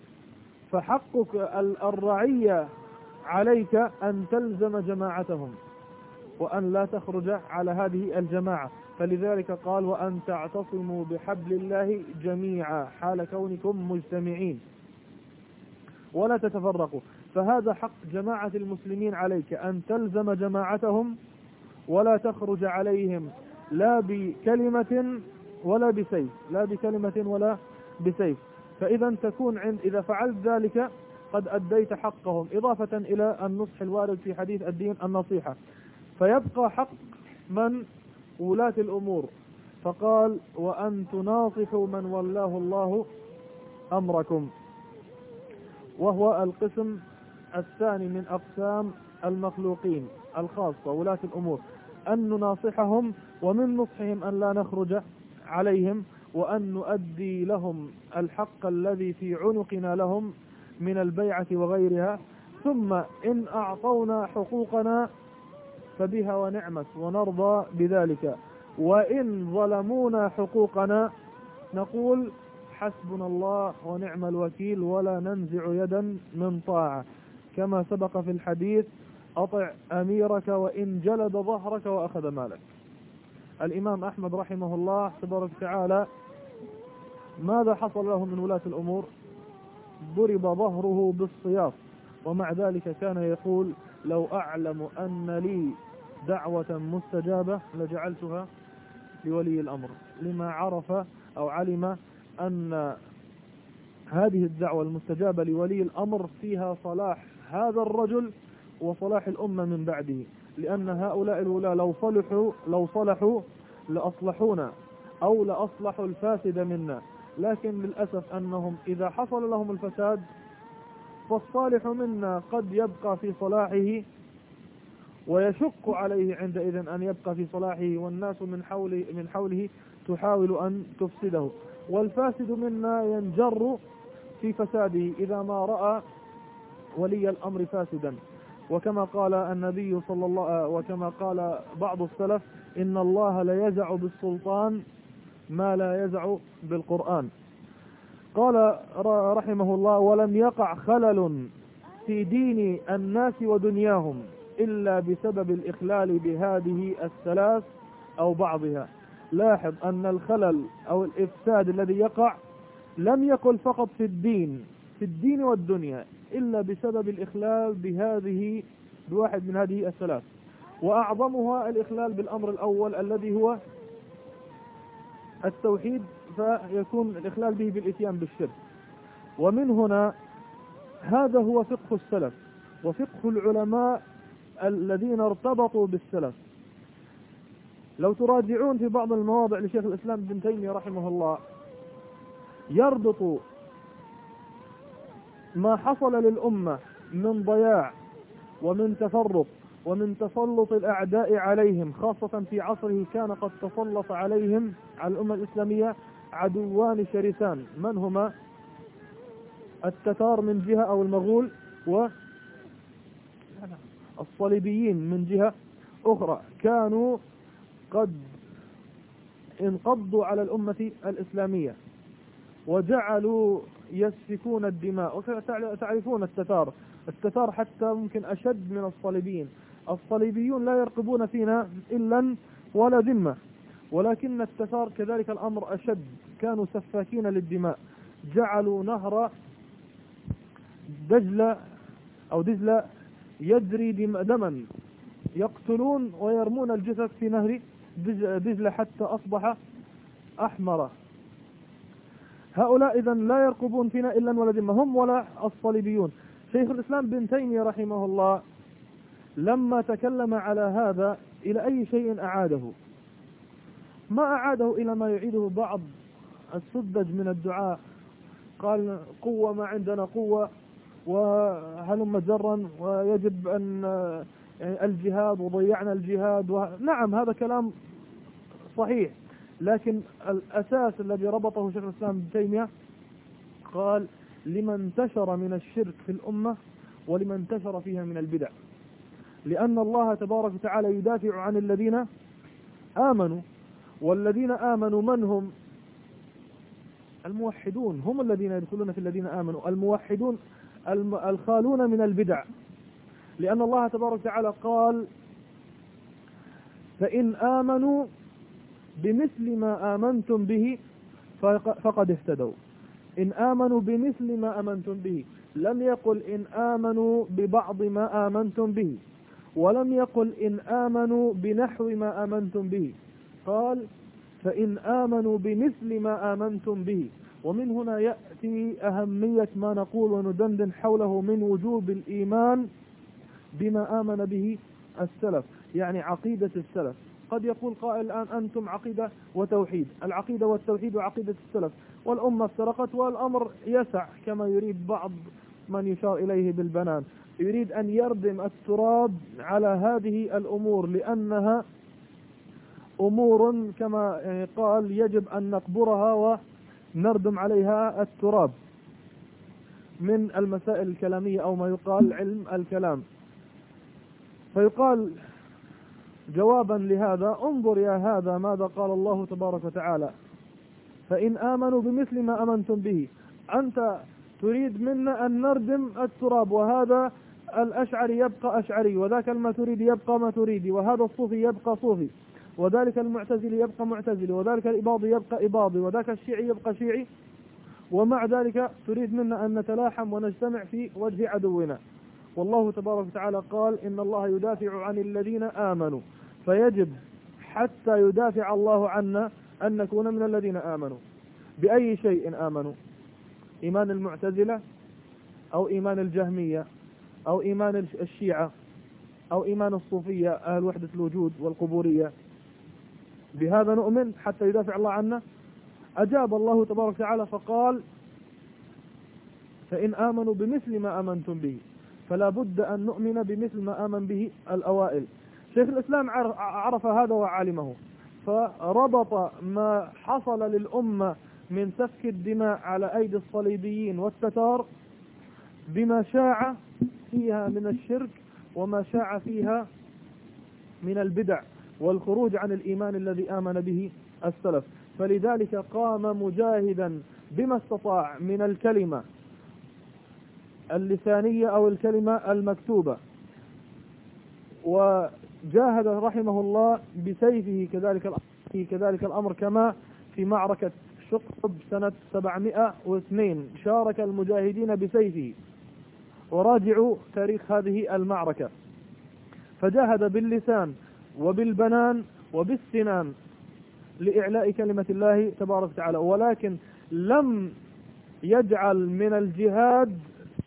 فحقك الرعية عليك أن تلزم جماعتهم وأن لا تخرج على هذه الجماعة، فلذلك قال: وأن تعتصموا بحبل الله جميعا حال كونكم مجتمعين ولا تتفرقوا. فهذا حق جماعة المسلمين عليك، أن تلزم جماعتهم ولا تخرج عليهم لا بكلمة ولا بسيف، لا بكلمة ولا بسيف. فإذا تكون إذا فعلت ذلك قد أديت حقهم، إضافة إلى النصح الوارد في حديث الدين النصيحة. فيبقى حق من ولاة الأمور، فقال: وأن تناصحوا من ولاه الله أمركم، وهو القسم الثاني من أقسام المخلوقين الخاصة ولاة الأمور، أن نناصحهم، ومن نصحهم أن لا نخرج عليهم، وأن نؤدي لهم الحق الذي في عنقنا لهم من البيعة وغيرها. ثم إن أعطونا حقوقنا فبها ونعمت ونرضى بذلك، وإن ظلمونا حقوقنا نقول: حسبنا الله ونعم الوكيل، ولا ننزع يدا من طاعة، كما سبق في الحديث: أطع أميرك وإن جلد ظهرك وأخذ مالك. الإمام أحمد رحمه الله تبارك وتعالى ماذا حصل له من ولاة الأمور؟ ضرب ظهره بالصياط، ومع ذلك كان يقول: لو أعلم أن لي دعوة مستجابة لجعلتها لولي الأمر، لما عرف أو علم أن هذه الدعوة المستجابة لولي الأمر فيها صلاح هذا الرجل وصلاح الأمة من بعده، لأن هؤلاء الولاة لو صلحوا لأصلحونا أو لأصلحوا الفاسد منا، لكن للأسف أنهم إذا حصل لهم الفساد فالصالح منا قد يبقى في صلاحه ويشق عليه عندئذ أن يبقى في صلاحه، والناس من حوله تحاول أن تفسده، والفاسد منا ينجر في فساده إذا ما رأى ولي الأمر فاسدا. وكما قال النبي صلى الله وكما قال بعض السلف: إن الله لا يزع بالسلطان ما لا يزع بالقرآن. قال رحمه الله: ولم يقع خلل في دين الناس ودنياهم إلا بسبب الإخلال بهذه الثلاث أو بعضها. لاحظ أن الخلل أو الإفساد الذي يقع لم يكن فقط في الدين والدنيا، إلا بسبب الإخلال بواحد من هذه الثلاث، وأعظمها الإخلال بالأمر الأول الذي هو التوحيد، فيكون الإخلال به بالإتيان بالشرك. ومن هنا هذا هو فقه السلف وفقه العلماء الذين ارتبطوا بالسلف. لو تراجعون في بعض المواضع لشيخ الإسلام ابن تيمية رحمه الله يربط ما حصل للأمة من ضياع ومن تفرق ومن تسلط الأعداء عليهم، خاصة في عصره كان قد تسلط عليهم على الأمة الإسلامية عدوان شرسان، من هما؟ التتار من جهة أو المغول، والصليبيين من جهة أخرى، كانوا قد انقضوا على الأمة الإسلامية وجعلوا يسفكون الدماء. وتعرفون التتار حتى ممكن أشد من الصليبيين. الصليبيون لا يرقبون فينا إلا ولا ذمة، ولكن التتار كذلك الأمر أشد، كانوا سفاكين للدماء، جعلوا نهر دجلة يجري دما، يقتلون ويرمون الجثث في نهر دجلة حتى أصبح أحمر. هؤلاء إذن لا يرقبون فينا إلا ولا ذمة، هم ولا الصليبيون. شيخ الإسلام بن تيمية رحمه الله لما تكلم على هذا إلى أي شيء أعاده؟ ما أعاده إلى ما يعيده بعض السذج من الدعاء، قال: قوة ما عندنا قوة وهلم جرا ويجب أن يعني الجهاد وضيعنا الجهاد نعم هذا كلام صحيح، لكن الأساس الذي ربطه شيخ الإسلام ابن تيمية قال لما انتشر من الشرك في الأمة ولما انتشر فيها من البدع، لأن الله تبارك وتعالى يدافع عن الذين آمنوا، والذين آمنوا من هم؟ الموحدون، هم الذين يدخلون في الذين آمنوا، الموحدون الخالون من البدع، لأن الله تبارك وتعالى قال فإن آمنوا بمثل ما آمنتم به فقد اهتدوا. إن آمنوا بمثل ما آمنتم به، لم يقل إن آمنوا ببعض ما آمنتم به، ولم يقل إن آمنوا بنحو ما آمنتم به، قال فإن آمنوا بمثل ما آمنتم به. ومن هنا يأتي أهمية ما نقول وندندن حوله من وجوب الإيمان بما آمن به السلف، يعني عقيدة السلف. قد يقول قائل الآن أنتم عقيدة وتوحيد، العقيدة والتوحيد وعقيدة السلف، والأمة افترقت والأمر يسع كما يريد بعض من يشار إليه بالبنان، يريد أن يردم التراب على هذه الأمور لأنها أمور كما قال يجب أن نقبرها ونردم عليها التراب من المسائل الكلامية أو ما يقال علم الكلام. فيقال جوابا لهذا انظر يا هذا ماذا قال الله تبارك وتعالى فإن آمنوا بمثل ما آمنتم به. أنت تريد منا أن نردم التراب، وهذا الأشعري يبقى أشعري، وذاك الماتريدي يبقى ماتريدي، وهذا الصوفي يبقى صوفي، وذلك المعتزلي يبقى معتزلي، وذلك الإباضي يبقى إباضي، وذاك الشيعي يبقى شيعي، ومع ذلك تريد منا أن نتلاحم ونجتمع في وجه عدونا. والله تبارك وتعالى قال إن الله يدافع عن الذين آمنوا، فيجب حتى يدافع الله عنا أن نكون من الذين آمنوا. بأي شيء آمنوا؟ إيمان المعتزلة أو إيمان الجهمية أو إيمان الشيعة أو إيمان الصوفية أهل وحدة الوجود والقبورية؟ بهذا نؤمن حتى يدافع الله عنا؟ أجاب الله تبارك وتعالى فقال فإن آمنوا بمثل ما آمنتم به، فلا بد أن نؤمن بمثل ما آمن به الأوائل. شيخ الإسلام عرف هذا وعلمه، فربط ما حصل للأمة من سفك الدماء على أيدي الصليبيين والتتار بما شاع فيها من الشرك وما شاع فيها من البدع والخروج عن الإيمان الذي آمن به السلف. فلذلك قام مجاهدا بما استطاع من الكلمة اللسانية أو الكلمة المكتوبة، وجاهد رحمه الله بسيفه كذلك الأمر كما في معركة شقب سنة 702 شارك المجاهدين بسيفه، وراجعوا تاريخ هذه المعركة. فجاهد باللسان وبالبنان وبالسنان لإعلاء كلمة الله تبارك وتعالى، ولكن لم يجعل من الجهاد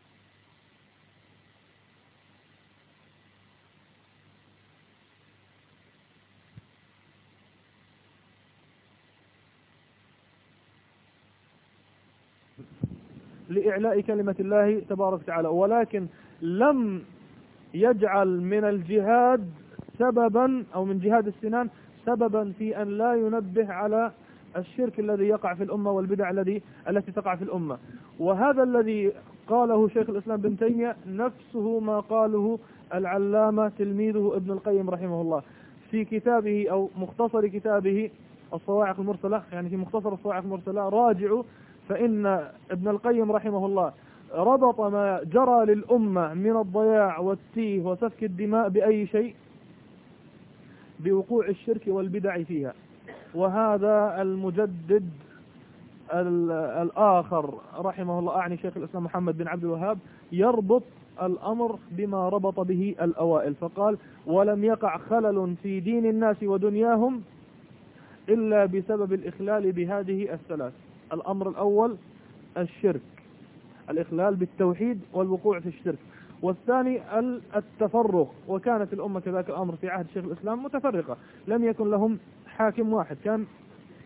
لإعلاء كلمة الله تبارك وتعالى، ولكن لم يجعل من الجهاد سببا أو من جهاد السنان سببا في أن لا ينبه على الشرك الذي يقع في الأمة والبدع التي تقع في الأمة. وهذا الذي قاله شيخ الإسلام بن تيمية نفسه ما قاله العلامة تلميذه ابن القيم رحمه الله في كتابه أو مختصر كتابه الصواعق المرسلة، يعني في مختصر الصواعق المرسلة راجعوا، فإن ابن القيم رحمه الله ربط ما جرى للأمة من الضياع والتيه وسفك الدماء بأي شيء؟ بوقوع الشرك والبدع فيها. وهذا المجدد الآخر رحمه الله، أعني شيخ الإسلام محمد بن عبد الوهاب، يربط الأمر بما ربط به الأوائل، فقال ولم يقع خلل في دين الناس ودنياهم إلا بسبب الإخلال بهذه الثلاث. الأمر الأول الشرك، الإخلال بالتوحيد والوقوع في الشرك، والثاني التفرق، وكانت الأمة كذلك الأمر في عهد شيخ الإسلام متفرقة، لم يكن لهم حاكم واحد، كان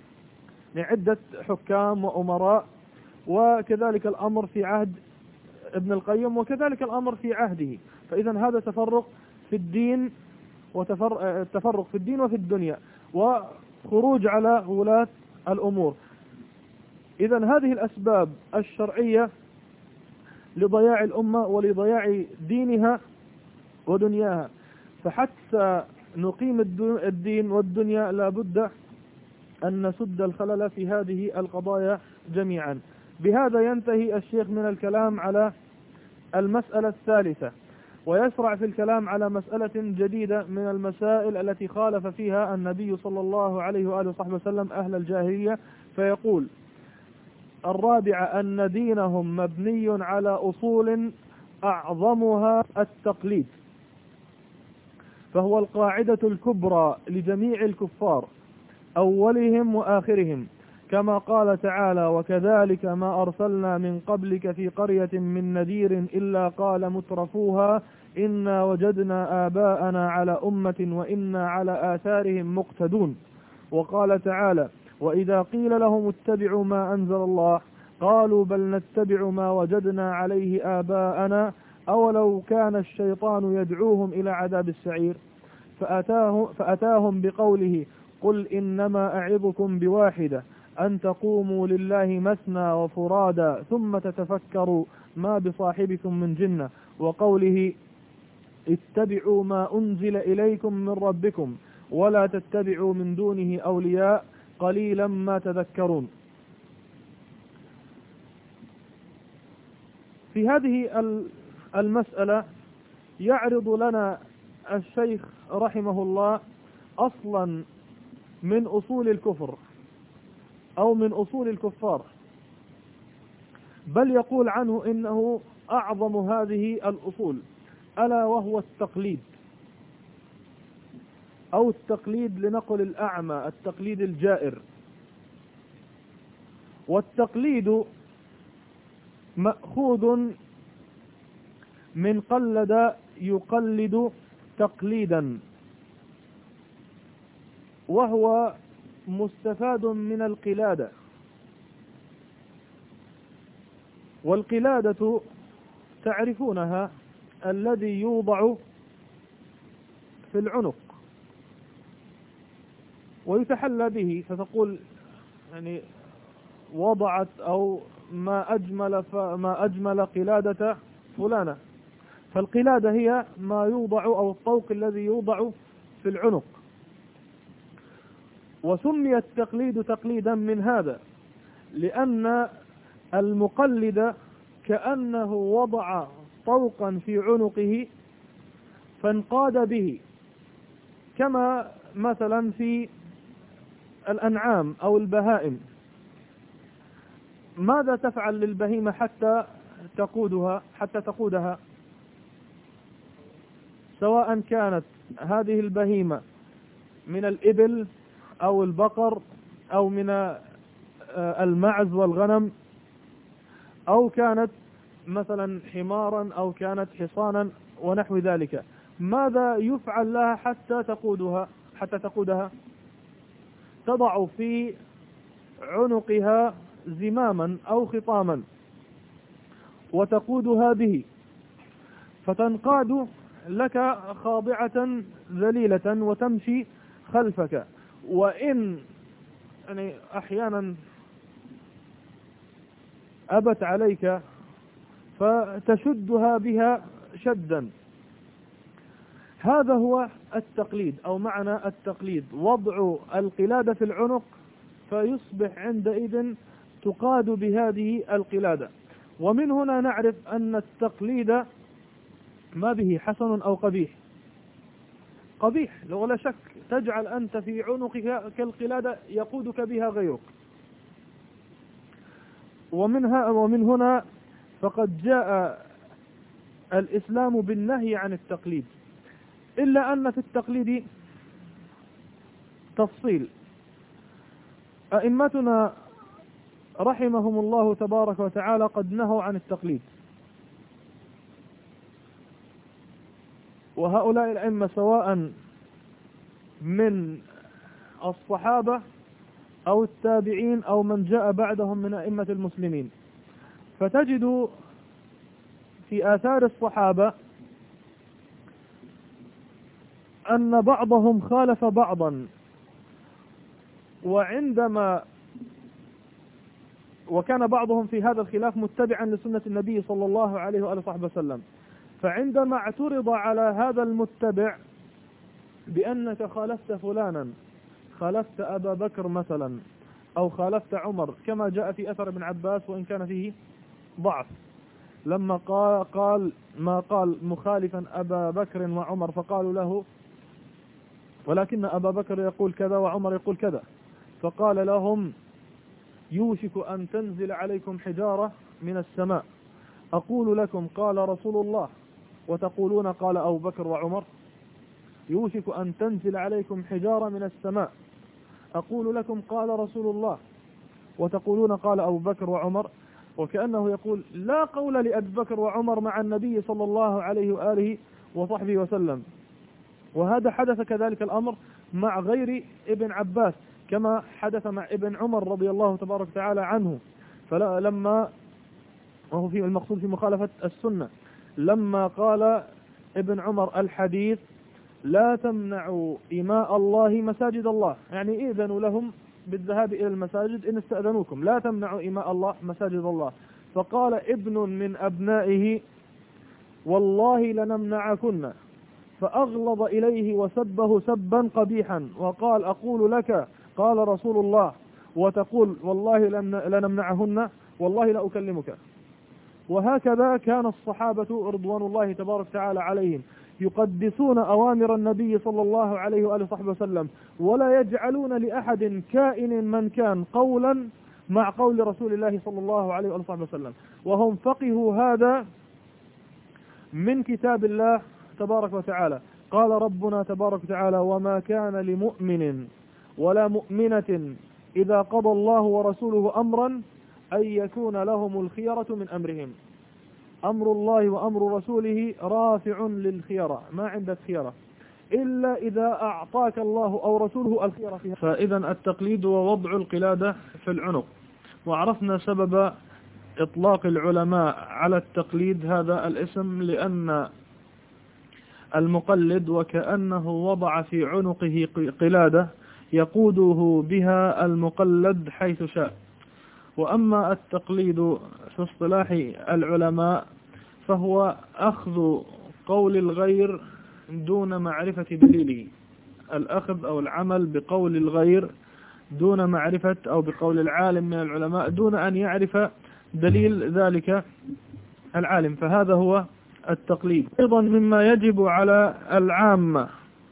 عدة حكام وأمراء. وكذلك الأمر في عهد ابن القيم، وكذلك الأمر في عهده. فإذا هذا تفرق في الدين، تفرق في الدين وفي الدنيا، وخروج على ولاة الأمور. إذا هذه الأسباب الشرعية لضياع الأمة ولضياع دينها ودنياها. فحتى نقيم الدين والدنيا لا بد أن نسد الخلل في هذه القضايا جميعا. بهذا ينتهي الشيخ من الكلام على المسألة الثالثة، ويسرع في الكلام على مسألة جديدة من المسائل التي خالف فيها النبي صلى الله عليه وآله وصحبه وسلم أهل الجاهلية. فيقول: الرابعة أن دينهم مبني على أصول أعظمها التقليد، فهو القاعدة الكبرى لجميع الكفار أولهم وآخرهم، كما قال تعالى: وكذلك ما أرسلنا من قبلك في قرية من نذير إلا قال مترفوها إنا وجدنا آباءنا على أمة وإنا على آثارهم مقتدون. وقال تعالى: وإذا قيل لهم اتبعوا ما أنزل الله قالوا بل نتبع ما وجدنا عليه آباءنا أولو كان الشيطان يدعوهم إلى عذاب السعير. فأتاهم بقوله: قل إنما أعظكم بواحدة أن تقوموا لله مثنى وفرادا ثم تتفكروا ما بصاحبكم من جنة. وقوله: اتبعوا ما أنزل إليكم من ربكم ولا تتبعوا من دونه أولياء قليلا ما تذكرون. في هذه المسألة يعرض لنا الشيخ رحمه الله أصلا من أصول الكفر أو من أصول الكفار، بل يقول عنه إنه أعظم هذه الأصول، ألا وهو التقليد، أو التقليد لنقل الأعمى، التقليد الجائر. والتقليد مأخوذ من قلد يقلد تقليدا، وهو مستفاد من القلادة. والقلادة تعرفونها، الذي يوضع في العنق ويتحلى به، فتقول يعني وضعت أو ما أجمل قلادة فلانة. فالقلادة هي ما يوضع أو الطوق الذي يوضع في العنق. وسمي التقليد تقليدا من هذا، لأن المقلد كأنه وضع طوقا في عنقه فانقاد به، كما مثلا في الأنعام أو البهائم. ماذا تفعل للبهيمة حتى تقودها؟ سواء كانت هذه البهيمة من الإبل أو البقر أو من المعز والغنم، أو كانت مثلا حمارا أو كانت حصانا ونحو ذلك، ماذا يفعل لها حتى تقودها؟ تضع في عنقها زماما أو خطاما وتقودها به، فتنقاد لك خاضعة ذليلة وتمشي خلفك. وإن يعني أحيانا أبت عليك فتشدها بها شدا. هذا هو التقليد، أو معنى التقليد وضع القلادة في العنق فيصبح عندئذ تقاد بهذه القلادة. ومن هنا نعرف أن التقليد ما به حسن أو قبيح. قبيح لو لا شك، تجعل أنت في عنقك كالقلادة يقودك بها غيرك. ومن هنا فقد جاء الإسلام بالنهي عن التقليد، إلا أن في التقليد تفصيل. أئمتنا رحمهم الله تبارك وتعالى قد نهوا عن التقليد، وهؤلاء الأئمة سواء من الصحابة أو التابعين أو من جاء بعدهم من أئمة المسلمين، فتجد في آثار الصحابة أن بعضهم خالف بعضا، وكان بعضهم في هذا الخلاف متبعا لسنة النبي صلى الله عليه وآله وصحبه وسلم. فعندما اعترض على هذا المتبع بأنك خالفت فلانا، خالفت أبا بكر مثلا، أو خالفت عمر، كما جاء في أثر ابن عباس وإن كان فيه ضعف، لما قال مخالفا أبا بكر وعمر، فقالوا له ولكن أبا بكر يقول كذا وعمر يقول كذا، فقال لهم يوشك أن تنزل عليكم حجارة من السماء، أقول لكم قال رسول الله وتقولون قال أبو بكر وعمر. يوشك أن تنزل عليكم حجارة من السماء، أقول لكم قال رسول الله وتقولون قال أبو بكر وعمر. وكأنه يقول لا قول لأبي بكر وعمر مع النبي صلى الله عليه وآله وصحبه وسلم. وهذا حدث كذلك الأمر مع غير ابن عباس، كما حدث مع ابن عمر رضي الله تبارك وتعالى عنه. فلما وهو في المقصود في مخالفة السنة، لما قال ابن عمر الحديث لا تمنعوا إماء الله مساجد الله، يعني إذنوا لهم بالذهاب إلى المساجد إن استأذنوكم، لا تمنعوا إماء الله مساجد الله. فقال ابن من أبنائه والله لنمنعكن، فأغلظ إليه وسبه سبا قبيحا، وقال أقول لك قال رسول الله وتقول والله لنمنعهن والله لا أكلمك. وهكذا كان الصحابة رضوان الله تبارك وتعالى عليهم يقدسون أوامر النبي صلى الله عليه وآله وصحبه وسلم، ولا يجعلون لأحد كائن من كان قولا مع قول رسول الله صلى الله عليه وآله وصحبه وسلم. وهم فقهوا هذا من كتاب الله تبارك وتعالى. قال ربنا تبارك وتعالى وما كان لمؤمن ولا مؤمنة إذا قضى الله ورسوله أمرا أن يكون لهم الخيرة من أمرهم. أمر الله وأمر رسوله رافع للخيرة، ما عندك خيرة إلا إذا أعطاك الله أو رسوله الخيرة فيها. فإذا التقليد ووضع القلادة في العنق. وعرفنا سبب إطلاق العلماء على التقليد هذا الاسم، لأن المقلد وكأنه وضع في عنقه قلادة يقوده بها المقلد حيث شاء. وأما التقليد في اصطلاح العلماء فهو أخذ قول الغير دون معرفة دليله، الأخذ أو العمل بقول الغير دون معرفة، أو بقول العالم من العلماء دون أن يعرف دليل ذلك العالم، فهذا هو التقليد. أيضا مما يجب على العامة،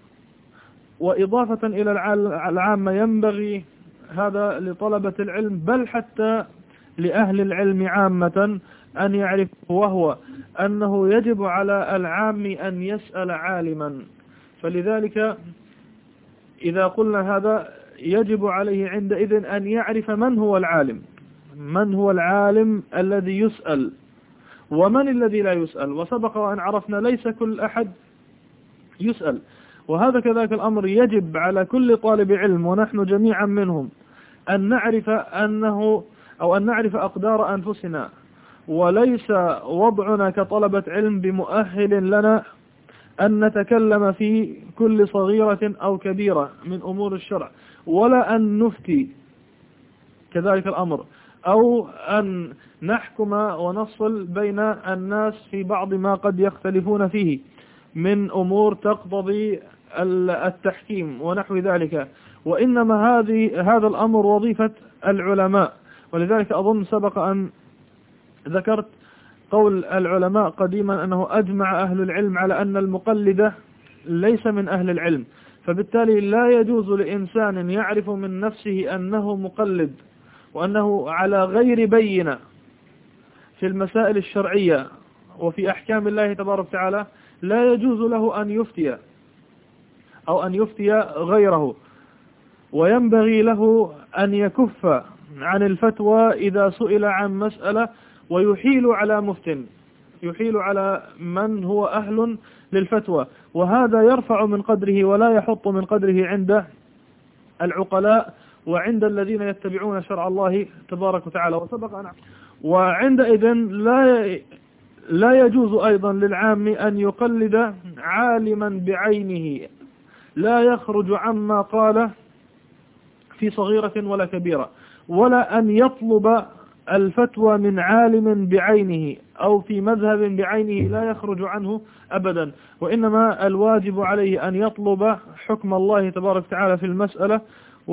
وإضافة إلى العامة ينبغي هذا لطلبة العلم بل حتى لأهل العلم عامة أن يعرف، وهو أنه يجب على العام أن يسأل عالما. فلذلك إذا قلنا هذا يجب عليه عندئذ أن يعرف من هو العالم، من هو العالم الذي يسأل ومن الذي لا يسأل. وسبق وأن عرفنا ليس كل أحد يسأل، وهذا كذلك الأمر يجب على كل طالب علم ونحن جميعا منهم أن نعرف أن نعرف أقدار أنفسنا، وليس وضعنا كطلبة علم بمؤهل لنا أن نتكلم في كل صغيرة أو كبيرة من أمور الشرع، ولا أن نفتي كذلك الأمر، أو أن نحكم ونصل بين الناس في بعض ما قد يختلفون فيه من أمور تقتضي التحكيم ونحو ذلك. وإنما هذا الأمر وظيفة العلماء. ولذلك أظن سبق أن ذكرت قول العلماء قديما أنه أجمع أهل العلم على أن المقلد ليس من أهل العلم، فبالتالي لا يجوز لإنسان يعرف من نفسه أنه مقلد وأنه على غير بينة في المسائل الشرعية وفي أحكام الله تبارك وتعالى، لا يجوز له أن يفتي أو أن يفتي غيره، وينبغي له أن يكف عن الفتوى إذا سئل عن مسألة، ويحيل على مفتن، يحيل على من هو أهل للفتوى، وهذا يرفع من قدره ولا يحط من قدره عند العقلاء وعند الذين يتبعون شرع الله تبارك وتعالى. وعندئذ لا يجوز أيضا للعام أن يقلد عالما بعينه لا يخرج عما قال في صغيرة ولا كبيرة، ولا أن يطلب الفتوى من عالم بعينه أو في مذهب بعينه لا يخرج عنه أبدا، وإنما الواجب عليه أن يطلب حكم الله تبارك وتعالى في المسألة،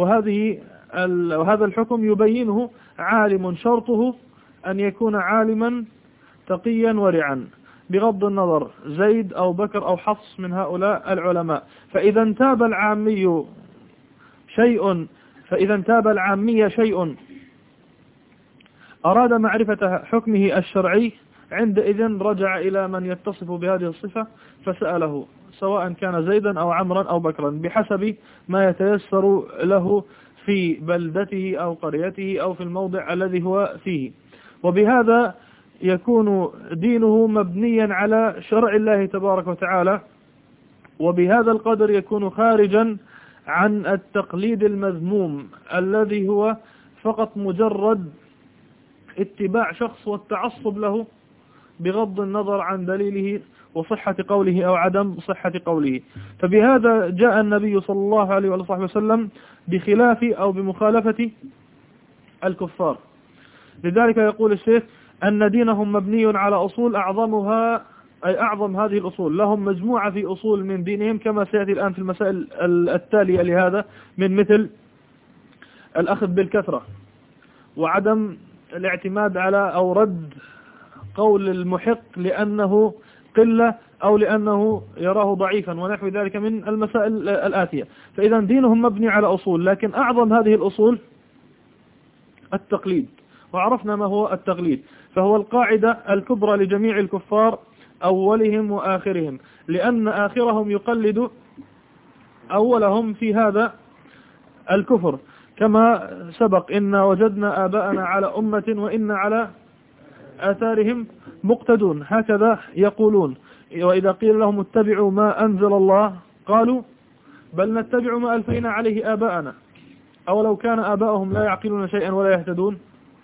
وهذا الحكم يبينه عالم، شرطه أن يكون عالما تقيا ورعا بغض النظر زيد أو بكر أو حفص من هؤلاء العلماء. فإذا انتاب العامي شيء أراد معرفة حكمه الشرعي، عندئذ رجع إلى من يتصف بهذه الصفة فسأله، سواء كان زيدا أو عمرا أو بكرا، بحسب ما يتيسر له في بلدته أو قريته أو في الموضع الذي هو فيه. وبهذا يكون دينه مبنيا على شرع الله تبارك وتعالى، وبهذا القدر يكون خارجا عن التقليد المذموم الذي هو فقط مجرد اتباع شخص والتعصب له بغض النظر عن دليله وصحة قوله أو عدم صحة قوله. فبهذا جاء النبي صلى الله عليه وسلم بخلاف أو بمخالفة الكفار. لذلك يقول الشيخ أن دينهم مبني على أصول أعظمها، أي أعظم هذه الأصول، لهم مجموعة في أصول من دينهم كما سيأتي الآن في المسائل التالية لهذا، من مثل الأخذ بالكثرة، وعدم الاعتماد على أو رد قول المحق لأنه قلة أو لأنه يراه ضعيفا ونحو ذلك من المسائل الآتية. فإذا دينهم مبني على أصول، لكن أعظم هذه الأصول التقليد، وعرفنا ما هو التقليد، فهو القاعدة الكبرى لجميع الكفار أولهم وآخرهم، لأن آخرهم يقلد أولهم في هذا الكفر، كما سبق إن وجدنا آباءنا على أمة وإن على آثارهم مقتدون، هكذا يقولون. وإذا قيل لهم اتبعوا ما أنزل الله قالوا بل نتبع ما ألفينا عليه آباءنا أولو كان آباؤهم لا يعقلون شيئا ولا يهتدون.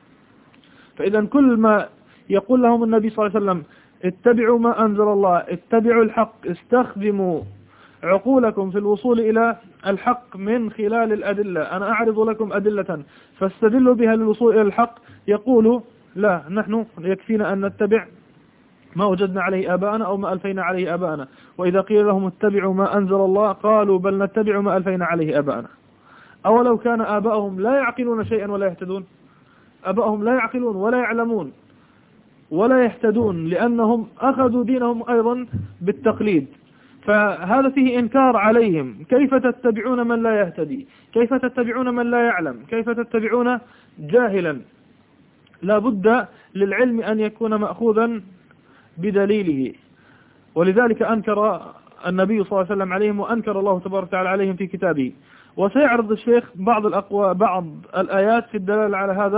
فإذا كل ما يقول لهم النبي صلى الله عليه وسلم اتبعوا ما أنزل الله، اتبعوا الحق، استخدموا عقولكم في الوصول إلى الحق من خلال الأدلة، أنا أعرض لكم أدلة فاستدلوا بها للوصول إلى الحق، يقولوا لا، نحن يكفينا أن نتبع ما وجدنا عليه آباءنا أو ما ألفينا عليه آباءنا. وإذا قيل لهم اتبعوا ما أنزل الله قالوا بل نتبع ما ألفينا عليه آباءنا أولو كان آباؤهم لا يعقلون شيئا ولا يهتدون. آباؤهم لا يعقلون ولا يعلمون ولا يهتدون، لأنهم أخذوا دينهم أيضا بالتقليد، فهذا فيه إنكار عليهم. كيف تتبعون من لا يهتدي؟ كيف تتبعون من لا يعلم؟ كيف تتبعون جاهلا؟ لا بد للعلم أن يكون مأخوذا بدليله، ولذلك أنكر النبي صلى الله عليه وسلم عليهم، وأنكر الله تبارك وتعالى عليهم في كتابه. وسيعرض الشيخ بعض الآيات في الدلالة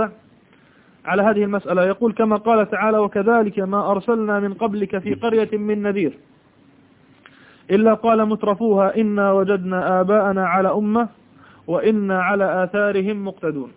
على هذه المسألة. يقول كما قال تعالى وكذلك ما أرسلنا من قبلك في قرية من نذير إلا قال مترفوها إنا وجدنا آباءنا على أمة وإنا على آثارهم مقتدون.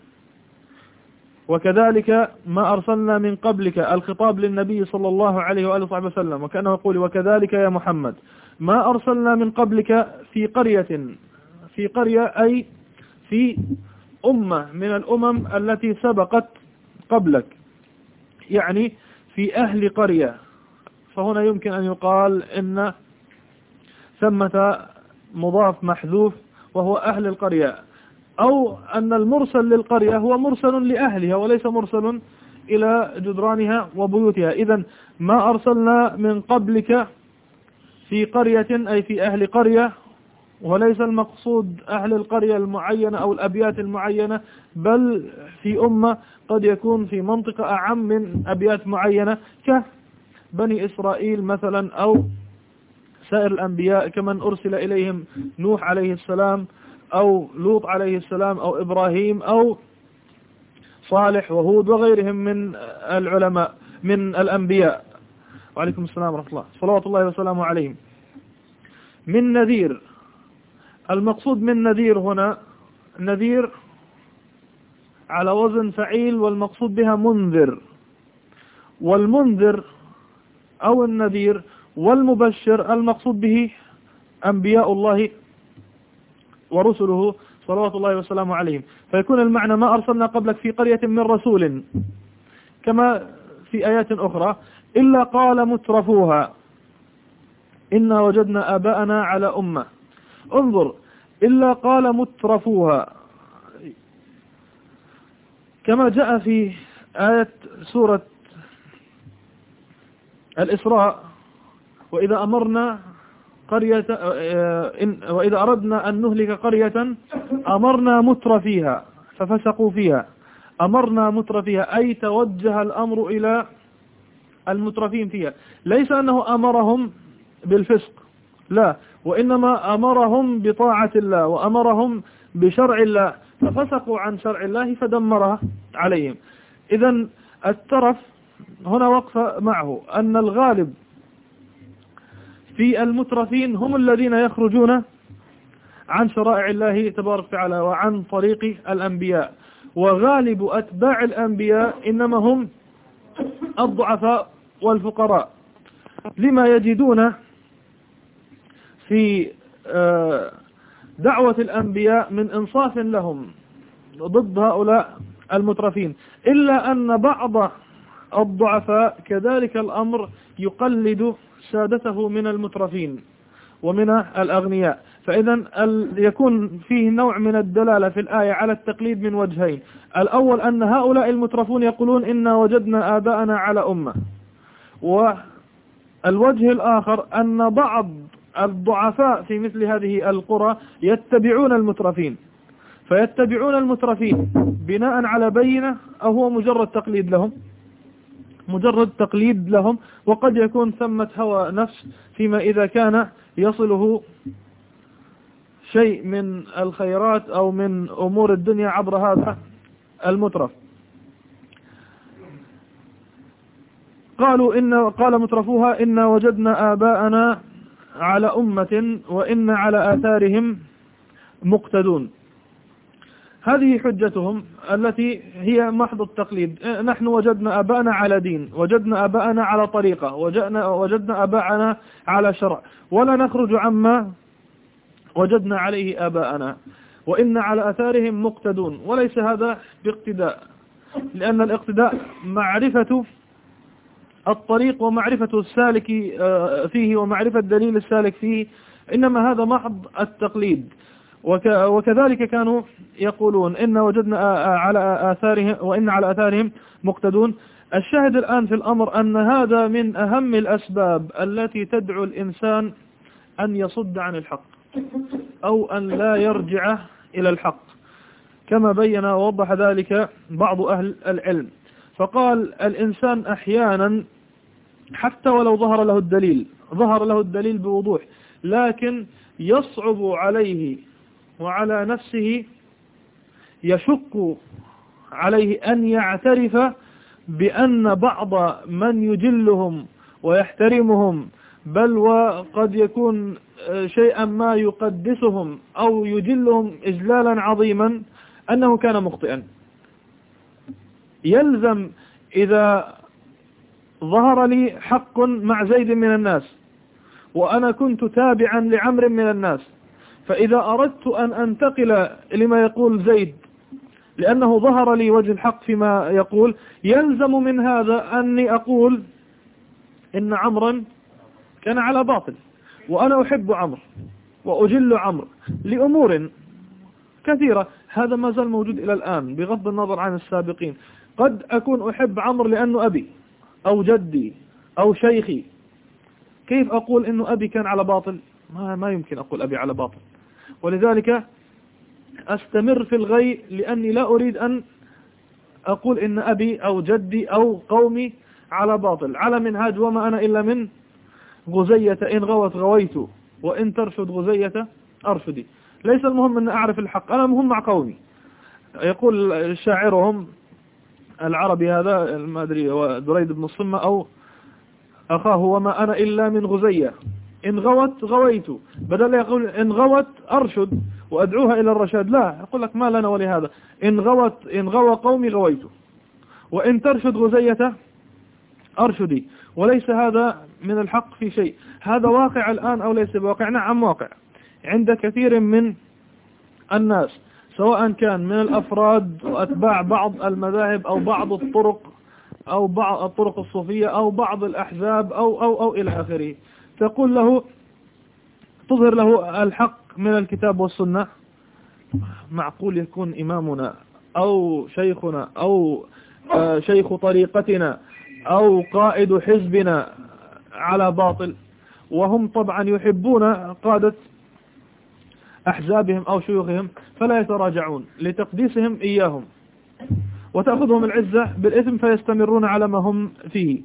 وكذلك ما أرسلنا من قبلك، الخطاب للنبي صلى الله عليه وآله وسلم، وكأنه يقول وكذلك يا محمد ما أرسلنا من قبلك في قرية أي في أمة من الأمم التي سبقت قبلك، يعني في أهل قرية. فهنا يمكن أن يقال إن ثمة مضاف محذوف وهو أهل القرية، أو أن المرسل للقرية هو مرسل لأهلها وليس مرسل إلى جدرانها وبيوتها. إذن ما أرسلنا من قبلك في قرية أي في أهل قرية، وليس المقصود أهل القرية المعينة أو الأبيات المعينة، بل في أمة قد يكون في منطقة أعم من أبيات معينة كبني إسرائيل مثلا، أو سائر الأنبياء كمن أرسل إليهم نوح عليه السلام أو لوط عليه السلام أو إبراهيم أو صالح وهود وغيرهم من العلماء من الأنبياء. وعليكم السلام ورحمة الله، صلوات الله وسلامه عليهم. من نذير، المقصود من نذير هنا نذير على وزن فعيل، والمقصود بها منذر. والمنذر أو النذير والمبشر المقصود به أنبياء الله ورسله صلوات الله وسلامه عليهم، فيكون المعنى ما أرسلنا قبلك في قرية من رسول، كما في آيات أخرى إلا قال مترفوها إنا وجدنا آباءنا على أمة. انظر، إلا قال مترفوها، كما جاء في آية سورة الإسراء وإذا أمرنا قرية وإذا أردنا أن نهلك قرية أمرنا متر فيها ففسقوا فيها. أمرنا متر فيها أي توجه الأمر إلى المترفين فيها، ليس أنه أمرهم بالفسق، لا، وإنما أمرهم بطاعة الله وأمرهم بشرع الله، ففسقوا عن شرع الله فدمرها عليهم. إذن الترف هنا وقف معه أن الغالب في المترفين هم الذين يخرجون عن شرائع الله تبارك وتعالى وعن طريق الأنبياء، وغالب أتباع الأنبياء إنما هم الضعفاء والفقراء، لما يجدون في دعوة الأنبياء من إنصاف لهم ضد هؤلاء المترفين، إلا أن بعض الضعفاء كذلك الأمر يقلد سادته من المترفين ومن الأغنياء. فإذا يكون فيه نوع من الدلالة في الآية على التقليد من وجهين: الأول أن هؤلاء المترفون يقولون إنا وجدنا آباءنا على أمة، والوجه الآخر أن بعض الضعفاء في مثل هذه القرى يتبعون المترفين، فيتبعون المترفين بناء على بينة أو هو مجرد تقليد لهم، مجرد تقليد لهم، وقد يكون ثمة هوى نفس فيما إذا كان يصله شيء من الخيرات أو من أمور الدنيا عبر هذا المترف. قال مترفوها إنا وجدنا آباءنا على أمة وإن على آثارهم مقتدون. هذه حجتهم التي هي محض التقليد: نحن وجدنا آباءنا على دين، وجدنا آباءنا على طريقة، وجدنا آباءنا على شرع، ولا نخرج عما وجدنا عليه آباءنا، وإن على آثارهم مقتدون. وليس هذا باقتداء، لأن الاقتداء معرفة الطريق ومعرفة السالك فيه ومعرفة دليل السالك فيه، إنما هذا محض التقليد. وكذلك كانوا يقولون إن وجدنا على آثارهم وإن على آثارهم مقتدون. الشاهد الآن في الأمر أن هذا من أهم الأسباب التي تدعو الإنسان أن يصد عن الحق أو أن لا يرجع إلى الحق، كما بين ووضح ذلك بعض أهل العلم. فقال الإنسان أحيانا حتى ولو ظهر له الدليل بوضوح، لكن يصعب عليه وعلى نفسه، يشق عليه أن يعترف بأن بعض من يجلهم ويحترمهم، بل وقد يكون شيئا ما يقدسهم أو يجلهم إجلالا عظيما، أنه كان مخطئا. يلزم إذا ظهر لي حق مع زيد من الناس وأنا كنت تابعا لعمر من الناس، فإذا أردت أن أنتقل لما يقول زيد لأنه ظهر لي وجه الحق فيما يقول، يلزم من هذا أني أقول إن عمرا كان على باطل، وأنا أحب عمرو وأجل عمرو لأمور كثيرة. هذا ما زال موجود إلى الآن بغض النظر عن السابقين. قد أكون أحب عمرو لأنه أبي أو جدي أو شيخي، كيف أقول إنه أبي كان على باطل؟ ما يمكن أقول أبي على باطل. ولذلك أستمر في الغي، لأني لا أريد أن أقول إن أبي أو جدي أو قومي على باطل، على منهاج وما أنا إلا من غزية، إن غوت غويت وإن ترشد غزية أرشدي. ليس المهم أن أعرف الحق، أنا مهم مع قومي. يقول شاعرهم العربي هذا ما أدري دريد بن الصمة أو أخاه: وما أنا إلا من غزية، إن غوت غويت، بدل يقول إن غوت أرشد وأدعوها إلى الرشاد، لا، يقول لك ما لنا ولهذا، إن غوى قومي غويت، وإن ترشد غزية أرشدي. وليس هذا من الحق في شيء. هذا واقع الآن أو ليس بواقع؟ نعم واقع عند كثير من الناس، سواء كان من الأفراد وأتباع بعض المذاهب أو بعض الطرق أو بعض الطرق الصوفية أو بعض الأحزاب أو إلى آخره. تقول له، تظهر له الحق من الكتاب والسنة، معقول يكون إمامنا أو شيخنا أو شيخ طريقتنا أو قائد حزبنا على باطل؟ وهم طبعا يحبون قادة أحزابهم أو شيوخهم فلا يتراجعون لتقديسهم إياهم، وتأخذهم العزة بالإثم فيستمرون على ما هم فيه.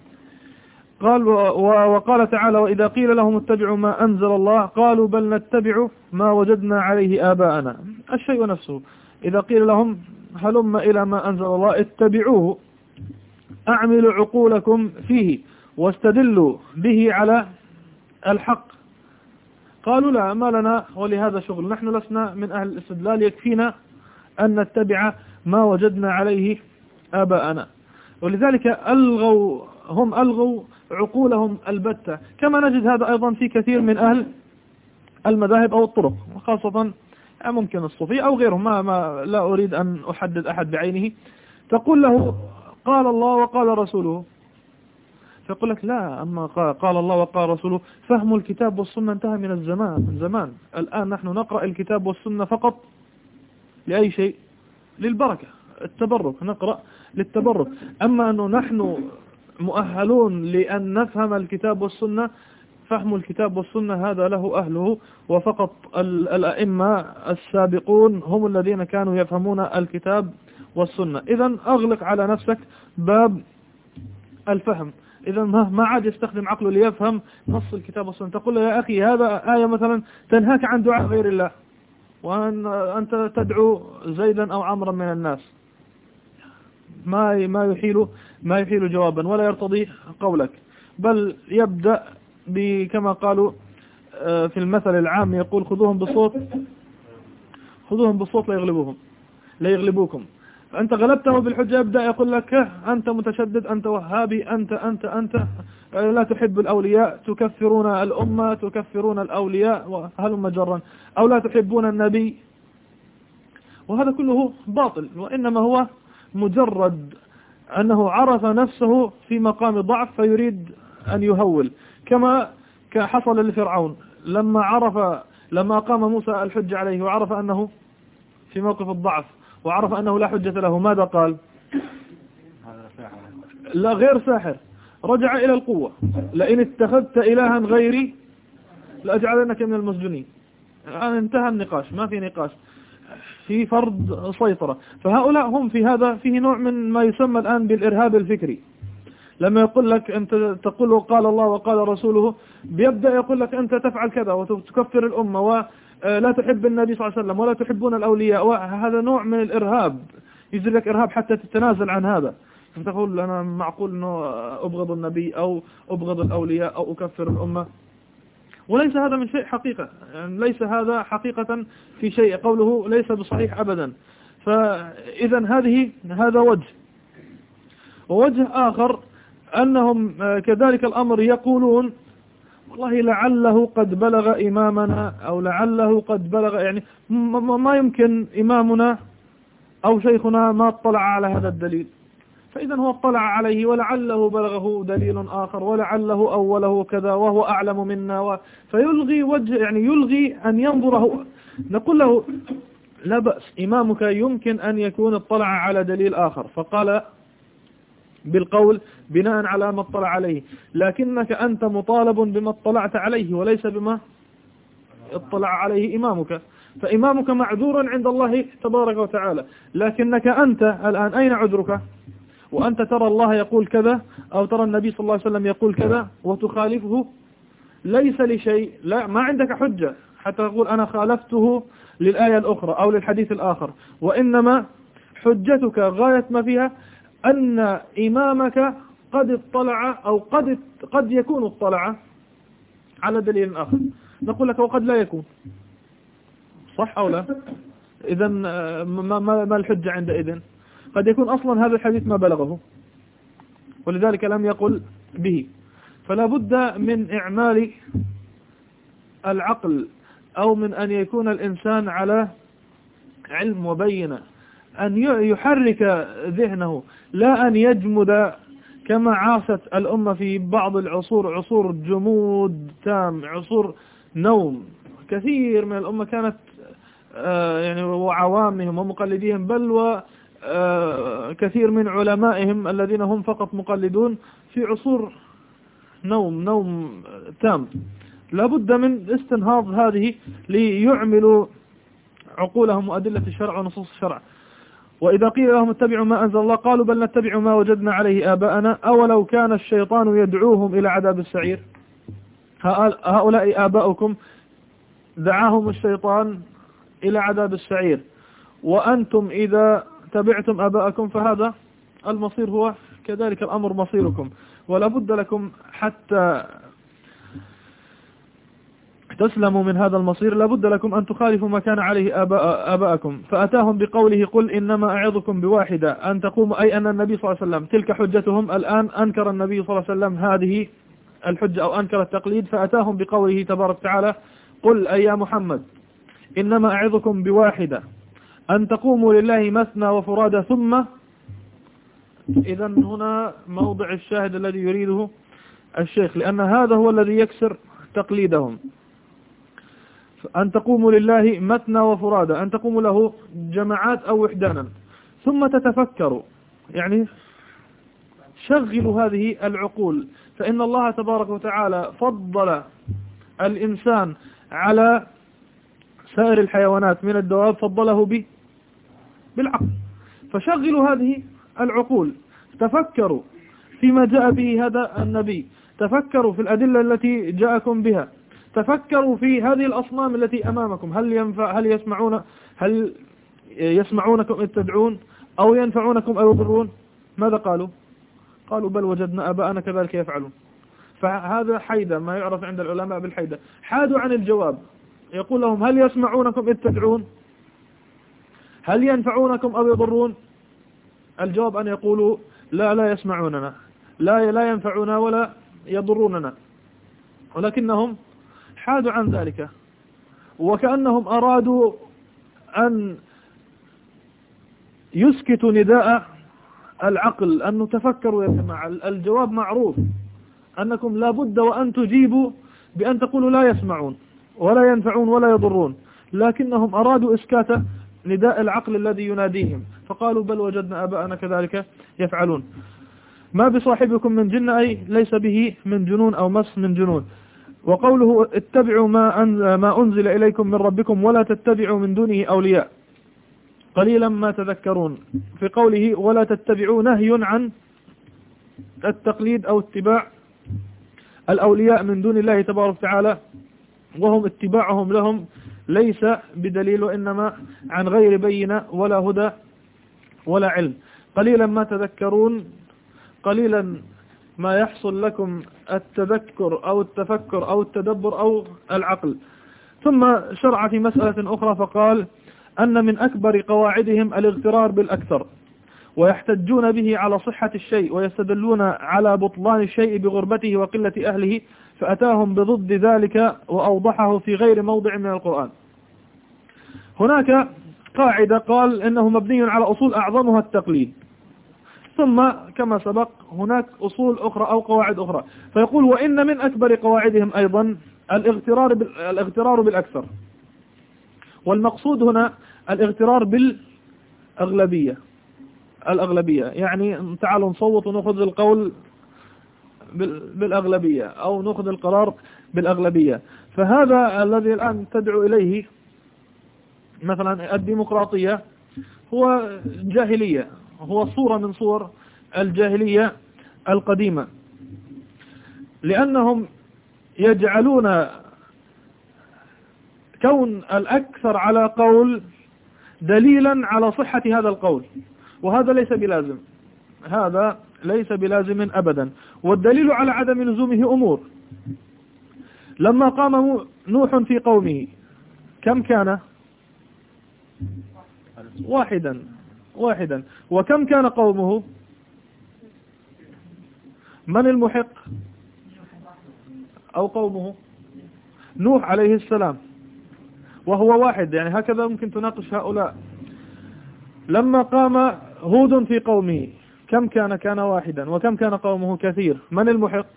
قال وقال تعالى: وإذا قيل لهم اتبعوا ما أنزل الله قالوا بل نتبع ما وجدنا عليه آباءنا. الشيء نفسه، إذا قيل لهم هلم إلى ما أنزل الله اتبعوه، أعملوا عقولكم فيه واستدلوا به على الحق، قالوا لا، ما لنا ولهذا شغل، نحن لسنا من أهل الاستدلال، يكفينا أن نتبع ما وجدنا عليه آباءنا. ولذلك هم ألغوا عقولهم البتة، كما نجد هذا أيضا في كثير من أهل المذاهب أو الطرق، وخاصة ممكن الصوفية أو غيرهم، ما لا أريد أن أحدد أحد بعينه. تقول له قال الله وقال رسوله، فيقول لك لا، أما قال الله وقال رسوله فهم الكتاب والسنة انتهى من الزمان. الآن نحن نقرأ الكتاب والسنة فقط لأي شيء؟ للبركة، التبرك، نقرأ للتبرك. أما أنه نحن مؤهلون لأن نفهم الكتاب والسنة، فهم الكتاب والسنة هذا له أهله، وفقط الأئمة السابقون هم الذين كانوا يفهمون الكتاب والسنة. إذن أغلق على نفسك باب الفهم. إذا ما عاد يستخدم عقله ليفهم نص الكتاب والسنة. تقول له يا أخي هذا آية مثلا تنهاك عن دعاء غير الله، وأن أنت تدعو زيدا أو عمرا من الناس، ما يحيل جوابا ولا يرتضي قولك، بل يبدأ كما قالوا في المثل العام، يقول خذوهم بالصوت لا يغلبوكم. فأنت غلبته بالحجة، يبدأ يقول لك أنت متشدد، أنت وهابي، أنت لا تحب الأولياء، تكفرون الأمة، تكفرون الأولياء وهلم جرا، أو لا تحبون النبي. وهذا كله باطل، وإنما هو مجرد أنه عرف نفسه في مقام ضعف فيريد أن يهول، كما حصل لفرعون لما قام موسى الحجة عليه وعرف أنه في موقف الضعف وعرف أنه لا حجة له، ماذا قال؟ لا، غير ساحر، رجع إلى القوة. لئن اتخذت إلها غيري لأجعلنك من المسجونين. الآن انتهى النقاش، ما في نقاش، في فرض سيطرة. فهؤلاء هم في هذا فيه نوع من ما يسمى الآن بالإرهاب الفكري. لما يقول لك أنت تقول قال الله وقال رسوله، بيبدأ يقول لك أنت تفعل كذا وتكفر الأمة ولا تحب النبي صلى الله عليه وسلم ولا تحبون الأولياء، وهذا نوع من الإرهاب، يجري لك إرهاب حتى تتنازل عن هذا. فتقول أنا معقول أنه أبغض النبي أو أبغض الأولياء أو أكفر الأمة، وليس هذا من شيء حقيقة، يعني ليس هذا حقيقة في شيء، قوله ليس بصحيح أبدا. فإذا هذا ووجه آخر أنهم كذلك الأمر يقولون والله لعله قد بلغ إمامنا أو لعله قد بلغ، يعني ما يمكن إمامنا أو شيخنا ما اطلع على هذا الدليل، فإذا هو اطلع عليه ولعله بلغه دليل آخر ولعله أوله كذا وهو أعلم منا فيلغي يعني يلغي أن ينظره. نقول له لا بأس، إمامك يمكن أن يكون اطلع على دليل آخر فقال بالقول بناء على ما اطلع عليه، لكنك أنت مطالب بما اطلعت عليه وليس بما اطلع عليه إمامك. فإمامك معذور عند الله تبارك وتعالى، لكنك أنت الآن أين عذرك؟ وأنت ترى الله يقول كذا أو ترى النبي صلى الله عليه وسلم يقول كذا وتخالفه، ليس لشيء، لا، ما عندك حجة حتى تقول أنا خالفته للآية الأخرى أو للحديث الآخر، وإنما حجتك غاية ما فيها أن إمامك قد اطلع أو قد يكون اطلع على دليل آخر. نقول لك وقد لا يكون، صح أو لا؟ إذن ما الحجة عندئذ؟ قد يكون أصلا هذا الحديث ما بلغه، ولذلك لم يقل به. فلا بد من إعمال العقل، أو من أن يكون الإنسان على علم وبينة، أن يحرك ذهنه، لا أن يجمد كما عاصت الأمة في بعض العصور، عصور جمود تام، عصور نوم. كثير من الأمة كانت يعني وعوامهم ومقلديهم، بل وكثير من علمائهم الذين هم فقط مقلدون، في عصور نوم تام. لا بد من استنهاض هذه ليعملوا عقولهم وأدلة الشرع ونصوص الشرع. وإذا قيل لهم اتبعوا ما أنزل الله قالوا بل نتبع ما وجدنا عليه آباءنا أولو كان الشيطان يدعوهم إلى عذاب السعير. هؤلاء آباؤكم دعاهم الشيطان إلى عذاب السعير، وأنتم إذا تبعتم آباءكم فهذا المصير هو كذلك الأمر مصيركم. ولا بد لكم حتى تسلموا من هذا المصير، لا بد لكم أن تخالفوا ما كان عليه آباءكم. فأتاهم بقوله قل إنما أعظكم بواحدة أن تقوموا، أي أن النبي صلى الله عليه وسلم تلك حجتهم. الآن أنكر النبي صلى الله عليه وسلم هذه الحجة أو أنكر التقليد، فأتاهم بقوله تبارك وتعالى قل أي يا محمد إنما أعظكم بواحدة أن تقوموا لله مثنى وفرادى ثم. إذا هنا موضع الشاهد الذي يريده الشيخ، لأن هذا هو الذي يكسر تقليدهم. أن تقوموا لله مثنى وفرادى، أن تقوموا له جماعات أو وحدانا، ثم تتفكروا، يعني شغلوا هذه العقول. فإن الله تبارك وتعالى فضل الإنسان على سائر الحيوانات من الدواب، فضله بالعقل. فشغلوا هذه العقول، تفكروا فيما جاء به هذا النبي، تفكروا في الأدلة التي جاءكم بها، تفكروا في هذه الأصنام التي أمامكم، هل يسمعونكم إذ تدعون أو ينفعونكم أو يضرون؟ ماذا قالوا بل وجدنا آباءنا كذلك يفعلون. فهذا حيدة، ما يعرف عند العلماء بالحيدة. حادوا عن الجواب، يقول لهم هل يسمعونكم إذ تدعون، هل ينفعونكم أو يضرون؟ الجواب أن يقولوا لا يسمعوننا، لا ينفعونا ولا يضروننا. ولكنهم حادوا عن ذلك، وكأنهم أرادوا أن يسكتوا نداء العقل، أن تفكروا يا جماعة. الجواب معروف، أنكم لا بد وأن تجيبوا بأن تقولوا لا يسمعون ولا ينفعون ولا يضرون، لكنهم أرادوا إسكات نداء العقل الذي يناديهم، فقالوا بل وجدنا آباءنا كذلك يفعلون. ما بصاحبكم من جنة، أي ليس به من جنون أو مس من جنون. وقوله اتبعوا ما أنزل إليكم من ربكم ولا تتبعوا من دونه أولياء قليلا ما تذكرون. في قوله ولا تتبعوا نهي عن التقليد أو اتباع الأولياء من دون الله تبارك وتعالى، وهم اتباعهم لهم ليس بدليل، وإنما عن غير بينة ولا هدى ولا علم. قليلا ما تذكرون، قليلا ما يحصل لكم التذكر أو التفكر أو التدبر أو العقل. ثم شرع في مسألة أخرى فقال أن من أكبر قواعدهم الاغترار بالأكثر، ويحتجون به على صحة الشيء، ويستدلون على بطلان الشيء بغربته وقلة أهله، فأتاهم بضد ذلك وأوضحه في غير موضع من القرآن. هناك قاعدة قال إنه مبني على أصول أعظمها التقليد، ثم كما سبق هناك أصول أخرى أو قواعد أخرى، فيقول وإن من أكبر قواعدهم أيضا الاغترار بالأكثر. والمقصود هنا الاغترار الأغلبية، يعني تعالوا نصوت ونأخذ القول بالأغلبية أو نأخذ القرار بالأغلبية. فهذا الذي الآن تدعو إليه مثلا الديمقراطية هو جاهلية، هو صورة من صور الجاهلية القديمة، لأنهم يجعلون كون الأكثر على قول دليلا على صحة هذا القول، وهذا ليس بلازم أبدا. والدليل على عدم لزومه أمور. لما قام نوح في قومه كم كان؟ واحدا. وكم كان قومه؟ من المحق أو قومه؟ نوح عليه السلام، وهو واحد، يعني هكذا ممكن تناقش هؤلاء. لما قام هود في قومه كم كان واحدا، وكم كان قومه كثير. من المحق؟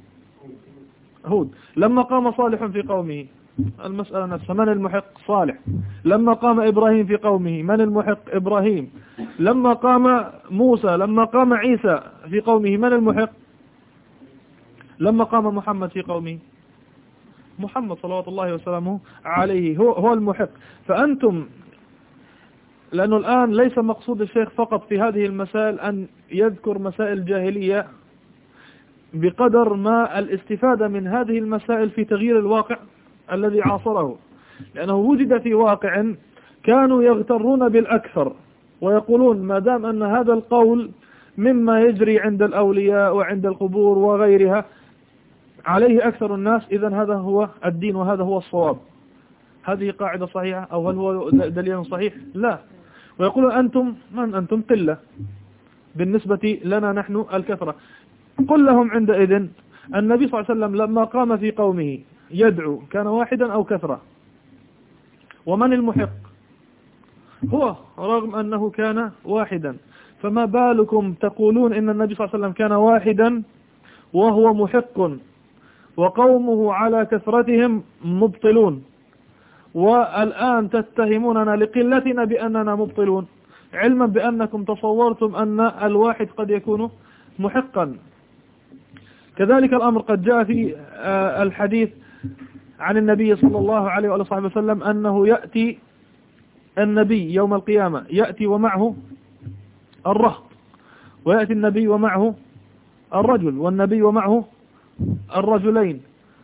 هود. لما قام صالح في قومه، المسألة نفسها، من المحق؟ صالح. لما قام إبراهيم في قومه، من المحق؟ إبراهيم. لما قام موسى، لما قام عيسى في قومه، من المحق؟ لما قام محمد في قومه، محمد صلوات الله وسلامه عليه هو المحق. فأنتم، لأنه الآن ليس مقصود الشيخ فقط في هذه المسائل أن يذكر مسائل جاهلية، بقدر ما الاستفادة من هذه المسائل في تغيير الواقع الذي عاصره، لأنه وجد في واقع كانوا يغترون بالأكثر ويقولون ما دام أن هذا القول مما يجري عند الأولياء وعند القبور وغيرها عليه أكثر الناس، إذن هذا هو الدين وهذا هو الصواب. هذه قاعدة صحيحة أو هل هو دليل صحيح؟ لا. ويقولون أنتم من أنتم؟ قلة بالنسبة لنا نحن الكثرة. قل لهم عندئذ النبي صلى الله عليه وسلم لما قام في قومه يدعو كان واحدا أو كثرة؟ ومن المحق؟ هو، رغم أنه كان واحدا. فما بالكم تقولون إن النبي صلى الله عليه وسلم كان واحدا وهو محق، وقومه على كثرتهم مبطلون، والآن تتهموننا لقلتنا بأننا مبطلون، علما بأنكم تصورتم أن الواحد قد يكون محقا. كذلك الأمر قد جاء في الحديث عن النبي صلى الله عليه وآله وسلم أنه يأتي النبي يوم القيامة، يأتي ومعه الرهط، ويأتي النبي ومعه الرجل، والنبي ومعه الرجلين،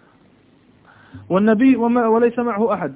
والنبي وليس معه أحد.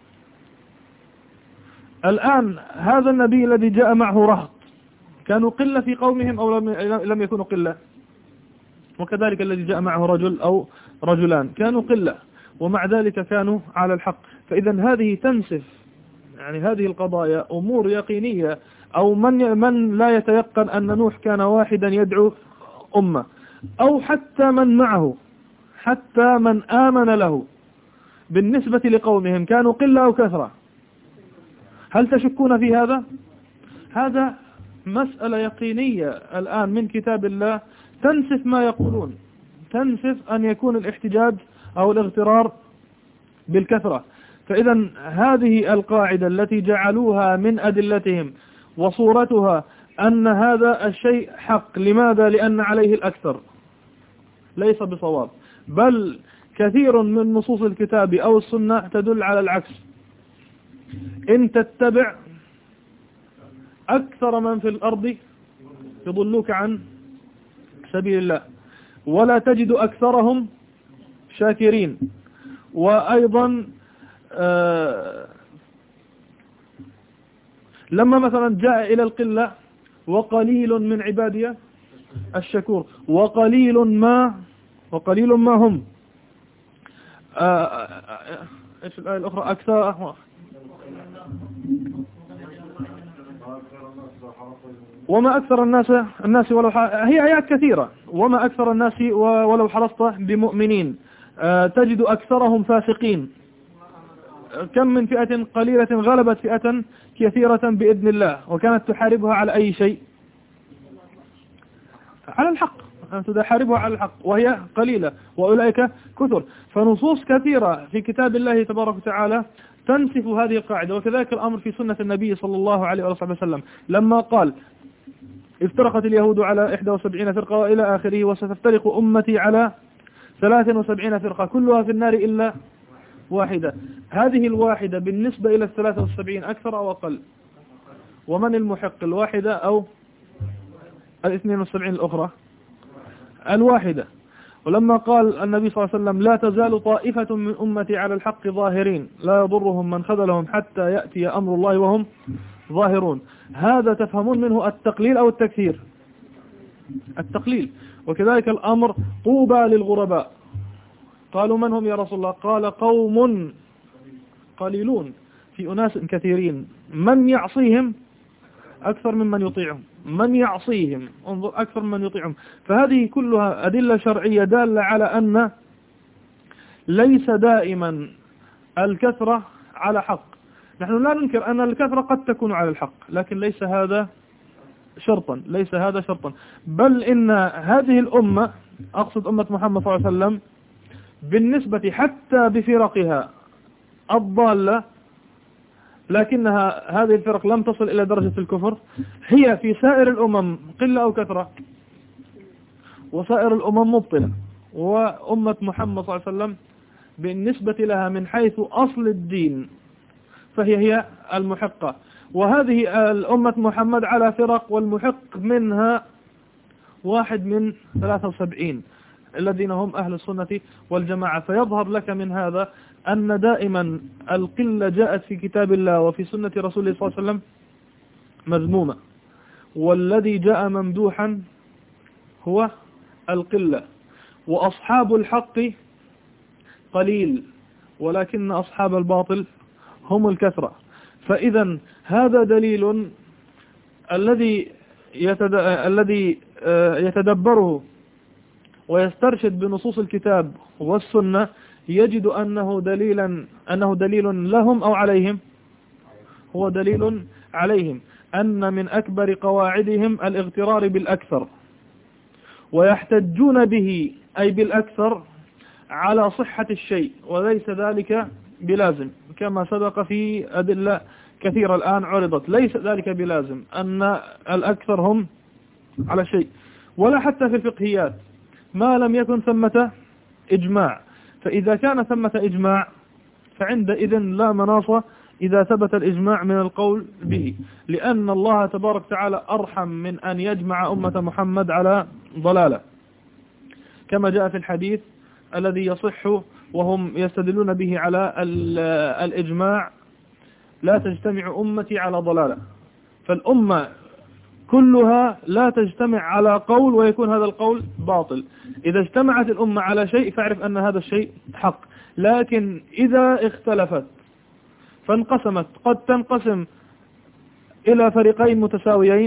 الآن هذا النبي الذي جاء معه رهط كانوا قلة في قومهم أو لم يكونوا قلة؟ وكذلك الذي جاء معه رجل أو رجلان كانوا قلة، ومع ذلك كانوا على الحق. فإذا هذه تنسف، يعني هذه القضايا أمور يقينية. أو من لا يتيقن أن نوح كان واحدا يدعو أمة، أو حتى من معه، حتى من آمن له بالنسبة لقومهم كانوا قلة أو كثرة؟ هل تشكون في هذا؟ هذا مسألة يقينية الآن من كتاب الله تنسف ما يقولون، تنسف أن يكون الاحتجاج أو الاغترار بالكثرة. فإذا هذه القاعدة التي جعلوها من أدلتهم وصورتها أن هذا الشيء حق، لماذا؟ لأن عليه الأكثر، ليس بصواب، بل كثير من نصوص الكتاب أو السنة تدل على العكس. إن تتبع أكثر من في الأرض يضلوك عن سبيل الله ولا تجد أكثرهم شاكرين. وأيضا لما مثلا جاء إلى القلة وقليل من عبادي الشكور، وقليل ما هم. ايش الآية الأخرى؟ أكثر وما أكثر الناس ولو هي آيات كثيرة. وما أكثر الناس ولو حرصت بمؤمنين، تجد أكثرهم فاسقين. كم من فئة قليلة غلبت فئة كثيرة بإذن الله، وكانت تحاربها على أي شيء؟ على الحق. تحاربها على الحق وهي قليلة، وأولئك كثر. فنصوص كثيرة في كتاب الله تبارك وتعالى تنسف هذه القاعدة. وكذلك الأمر في سنة النبي صلى الله عليه وسلم لما قال افترقت اليهود على 71 فرقة وإلى آخره، وستفترق أمتي على 73 فرقة كلها في النار إلا واحدة. هذه الواحدة بالنسبة إلى 73 أكثر أو أقل؟ ومن المحق، الواحدة أو 72 الأخرى؟ الواحدة. ولما قال النبي صلى الله عليه وسلم لا تزال طائفة من أمتي على الحق ظاهرين لا يضرهم من خذلهم حتى يأتي أمر الله وهم ظاهرون، هذا تفهمون منه التقليل أو التكثير؟ التقليل. وكذلك الأمر طوبى للغرباء. قالوا من هم يا رسول الله؟ قال قوم قليلون في أناس كثيرين، من يعصيهم أكثر ممن يطيعهم. من يعصيهم، انظر أكثر من يطيعهم. فهذه كلها أدلة شرعية دالة على أن ليس دائما الكثرة على حق. نحن لا ننكر أن الكثرة قد تكون على الحق، لكن ليس هذا شرطا، بل إن هذه الأمة، أقصد أمة محمد صلى الله عليه وسلم، بالنسبة حتى بفرقها الضالة، لكنها هذه الفرق لم تصل إلى درجة الكفر، هي في سائر الأمم قلة أو كثرة، وسائر الأمم مبطلة، وأمة محمد صلى الله عليه وسلم بالنسبة لها من حيث أصل الدين فهي المحقة. وهذه الأمة محمد على فرق، والمحق منها واحد من 73 الذين هم أهل السنة والجماعة. فيظهر لك من هذا أن دائما القلة جاءت في كتاب الله وفي سنة رسوله صلى الله عليه وسلم مذمومة، والذي جاء ممدوحا هو القلة. وأصحاب الحق قليل، ولكن أصحاب الباطل هم الكثرة. فإذا هذا دليل الذي يتدبره ويسترشد بنصوص الكتاب والسنة يجد أنه دليل لهم أو عليهم، هو دليل عليهم، أن من أكبر قواعدهم الاغترار بالأكثر، ويحتجون به أي بالأكثر على صحة الشيء، وليس ذلك بلازم، كما سبق في أدلة كثيرة الآن عرضت. ليس ذلك بلازم أن الأكثر هم على شيء، ولا حتى في الفقهيات ما لم يكن ثمة إجماع. فإذا كان ثمة إجماع فعندئذ لا مناص إذا ثبت الإجماع من القول به، لأن الله تبارك وتعالى أرحم من أن يجمع أمة محمد على ضلالة، كما جاء في الحديث الذي يصح وهم يستدلون به على الإجماع: لا تجتمع أمتي على ضلالة. فالأمة كلها لا تجتمع على قول ويكون هذا القول باطل. إذا اجتمعت الأمة على شيء فاعرف أن هذا الشيء حق. لكن إذا اختلفت فانقسمت، قد تنقسم إلى فريقين متساويين،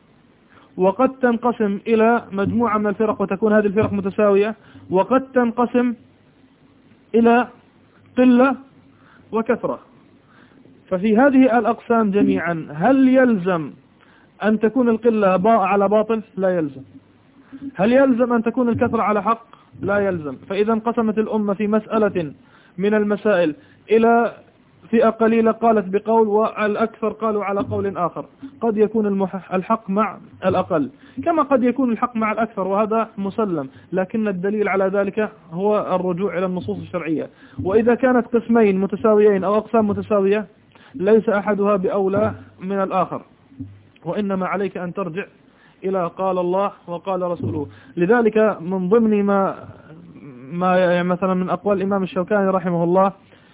وقد تنقسم إلى مجموعة من الفرق وتكون هذه الفرق متساوية، وقد تنقسم إلى قلة وكثرة. ففي هذه الأقسام جميعا هل يلزم أن تكون القلة على باطل؟ لا يلزم. هل يلزم أن تكون الكثرة على حق؟ لا يلزم. فإذا انقسمت الأمة في مسألة من المسائل إلى فئة قليلة قالت بقول والأكثر قالوا على قول آخر، قد يكون الحق مع الأقل، كما قد يكون الحق مع الأكثر، وهذا مسلم. لكن الدليل على ذلك هو الرجوع إلى النصوص الشرعية. وإذا كانت قسمين متساويين أو أقسام متساوية ليس أحدها بأولى من الآخر، وإنما عليك أن ترجع إلى قال الله وقال رسوله. لذلك من ضمن ما مثلا من أقوال الإمام الشوكاني رحمه الله،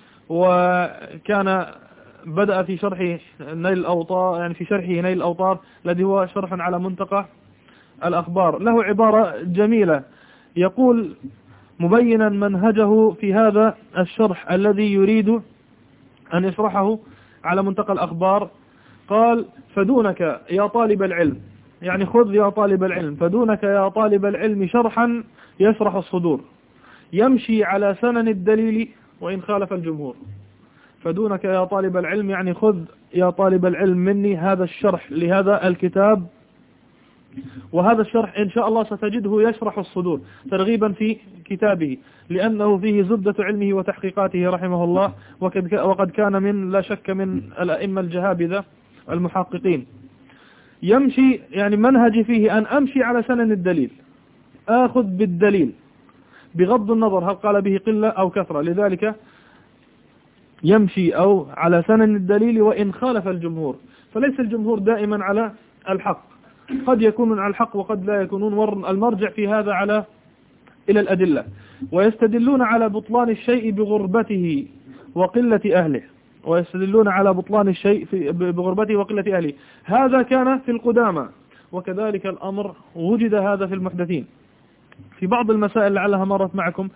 وكان بدأ في شرح نيل الأوطار، يعني في شرحه نيل الأوطار الذي هو شرح على منتقى الأخبار، له عبارة جميلة يقول مبينا منهجه في هذا الشرح الذي يريد أن يشرحه على منتقى الأخبار. قال: فدونك يا طالب العلم، يعني خذ يا طالب العلم، فدونك يا طالب العلم شرحا يشرح الصدور، يمشي على سنن الدليل وإن خالف الجمهور. فدونك يا طالب العلم يعني خذ يا طالب العلم مني هذا الشرح لهذا الكتاب، وهذا الشرح إن شاء الله ستجده يشرح الصدور ترغيبا في كتابه، لأنه فيه زبدة علمه وتحقيقاته رحمه الله، وقد كان من لا شك من الأئمة الجهابذة المحققين. يمشي يعني منهجي فيه أن أمشي على سنن الدليل، آخذ بالدليل بغض النظر هل قال به قلة أو كثرة، لذلك يمشي أو على سنن الدليل وإن خالف الجمهور. فليس الجمهور دائما على الحق، قد يكونون على الحق وقد لا يكونون. المرجع في هذا إلى الأدلة. ويستدلون على بطلان الشيء بغربته وقلة أهله، ويستدلون على بطلان الشيء بغربته وقلة أهله. هذا كان في القدامى، وكذلك الأمر وجد هذا في المحدثين. في بعض المسائل لعلها مرت معكم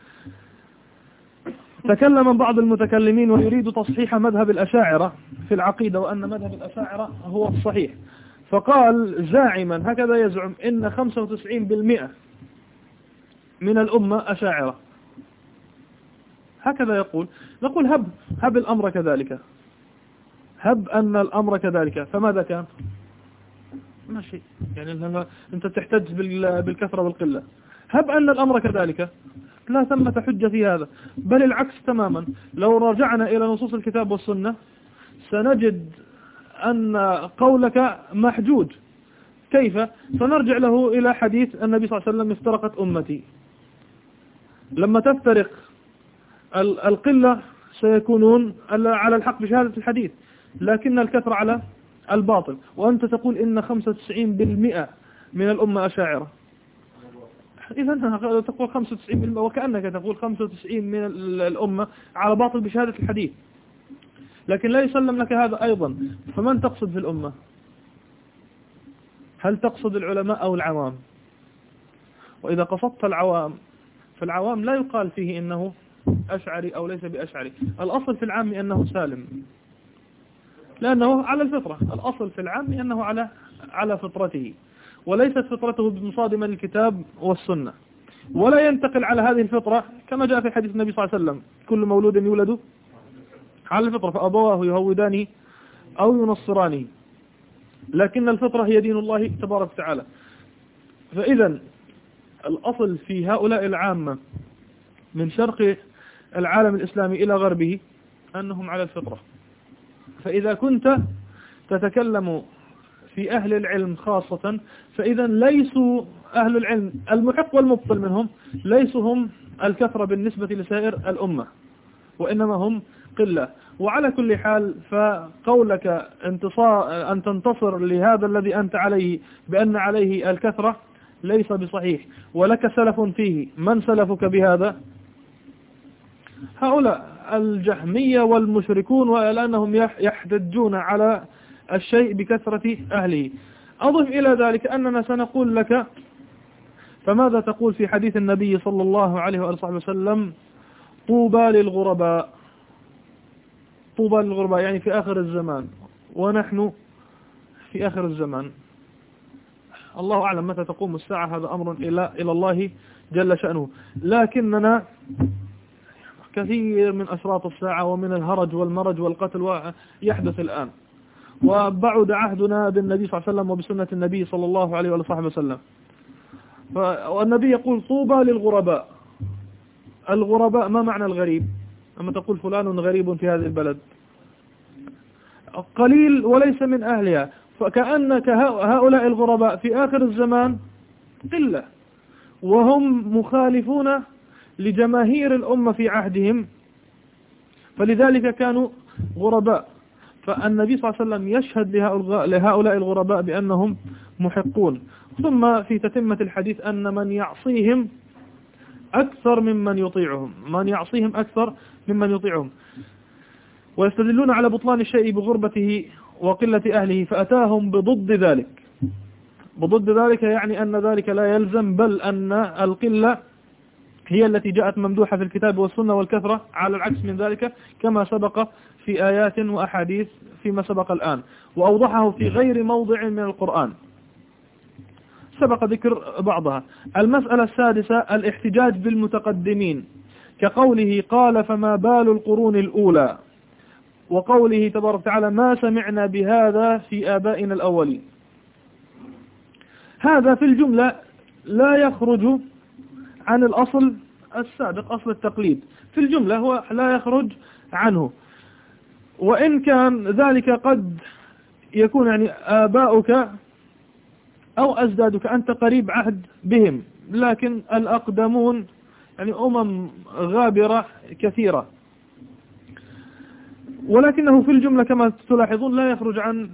تكلم بعض المتكلمين ويريد تصحيح مذهب الأشاعرة في العقيدة، وأن مذهب الأشاعرة هو الصحيح، فقال زاعما هكذا يزعم إن 95% من الأمة أشاعرة، هكذا يقول. نقول هب الأمر كذلك، هب أن الأمر كذلك، فماذا كان؟ ما شيء، يعني أنت تحتج بالكثرة والقلة. هب أن الأمر كذلك، لا ثمة حجة في هذا، بل العكس تماما. لو رجعنا إلى نصوص الكتاب والسنة سنجد أن قولك محجوج. كيف؟ سنرجع له إلى حديث النبي صلى الله عليه وسلم: افترقت أمتي. لما تفترق القلة سيكونون على الحق بشهادة الحديث، لكن الكثرة على الباطل. وأنت تقول إن 95% من الأمة أشاعرة، إذا تقول 95%، وكأنك تقول 95 من الأمة على باطل بشهادة الحديث، لكن لا يسلم لك هذا أيضا. فمن تقصد في الأمة؟ هل تقصد العلماء أو العوام؟ وإذا قصدت العوام فالعوام لا يقال فيه إنه أشعري أو ليس بأشعري. الأصل في العام أنه سالم، لأنه على الفطرة. الأصل في العام أنه على فطرته، وليست فطرته مصادمة للكتاب والسنة، ولا ينتقل على هذه الفطرة كما جاء في حديث النبي صلى الله عليه وسلم: كل مولود يولد على الفطرة فأبواه يهودانه أو ينصرانه، لكن الفطرة هي دين الله تبارك وتعالى. فإذا الأصل في هؤلاء العامة من شرق العالم الإسلامي إلى غربه أنهم على الفطرة. فإذا كنت تتكلم في أهل العلم خاصة، فإذا ليسوا أهل العلم المحق والمبطل منهم ليسوا هم الكثرة بالنسبة لسائر الأمة، وإنما هم قلة. وعلى كل حال فقولك أن تنتصر لهذا الذي أنت عليه بأن عليه الكثرة ليس بصحيح، ولك سلف فيه. من سلفك بهذا؟ هؤلاء الجهمية والمشركون، ولأنهم يحتجون على الشيء بكثرة أهله. أضف إلى ذلك أننا سنقول لك: فماذا تقول في حديث النبي صلى الله عليه وآله وسلم: طوبى للغرباء؟ طوبى للغرباء يعني في آخر الزمان، ونحن في آخر الزمان. الله أعلم متى تقوم الساعة، هذا أمر إلى الله جل شأنه، لكننا كثير من أشراط الساعة ومن الهرج والمرج والقتل يحدث الآن، وبعد عهدنا بالنبي صلى الله عليه وسلم وبسنة النبي صلى الله عليه وآله وسلم. والنبي يقول: طوبى للغرباء. الغرباء ما معنى الغريب؟ أما تقول فلان غريب في هذه البلد، قليل وليس من أهلها. فكأنك هؤلاء الغرباء في آخر الزمان قلة، وهم مخالفون لجماهير الأمة في عهدهم، فلذلك كانوا غرباء. فالنبي صلى الله عليه وسلم يشهد لهؤلاء الغرباء بأنهم محقون. ثم في تتمة الحديث أن من يعصيهم أكثر ممن يطيعهم، من يعصيهم أكثر ممن يطيعهم. ويستدلون على بطلان الشيء بغربته وقلة أهله، فأتاهم بضد ذلك. بضد ذلك يعني أن ذلك لا يلزم، بل أن القلة هي التي جاءت ممدوحة في الكتاب والسنة، والكثرة على العكس من ذلك، كما سبق في آيات وأحاديث فيما سبق الآن، وأوضحه في غير موضع من القرآن سبق ذكر بعضها. المسألة السادسة: الاحتجاج بالمتقدمين، كقوله: قال فما بال القرون الأولى، وقوله تبارك وتعالى: ما سمعنا بهذا في آبائنا الأولين. هذا في الجملة لا يخرج عن الأصل السابق، أصل التقليد. في الجملة هو لا يخرج عنه، وإن كان ذلك قد يكون يعني آباؤك أو أجدادك أنت قريب عهد بهم، لكن الأقدمون يعني غابرة كثيرة. ولكنه في الجملة كما تلاحظون لا يخرج عن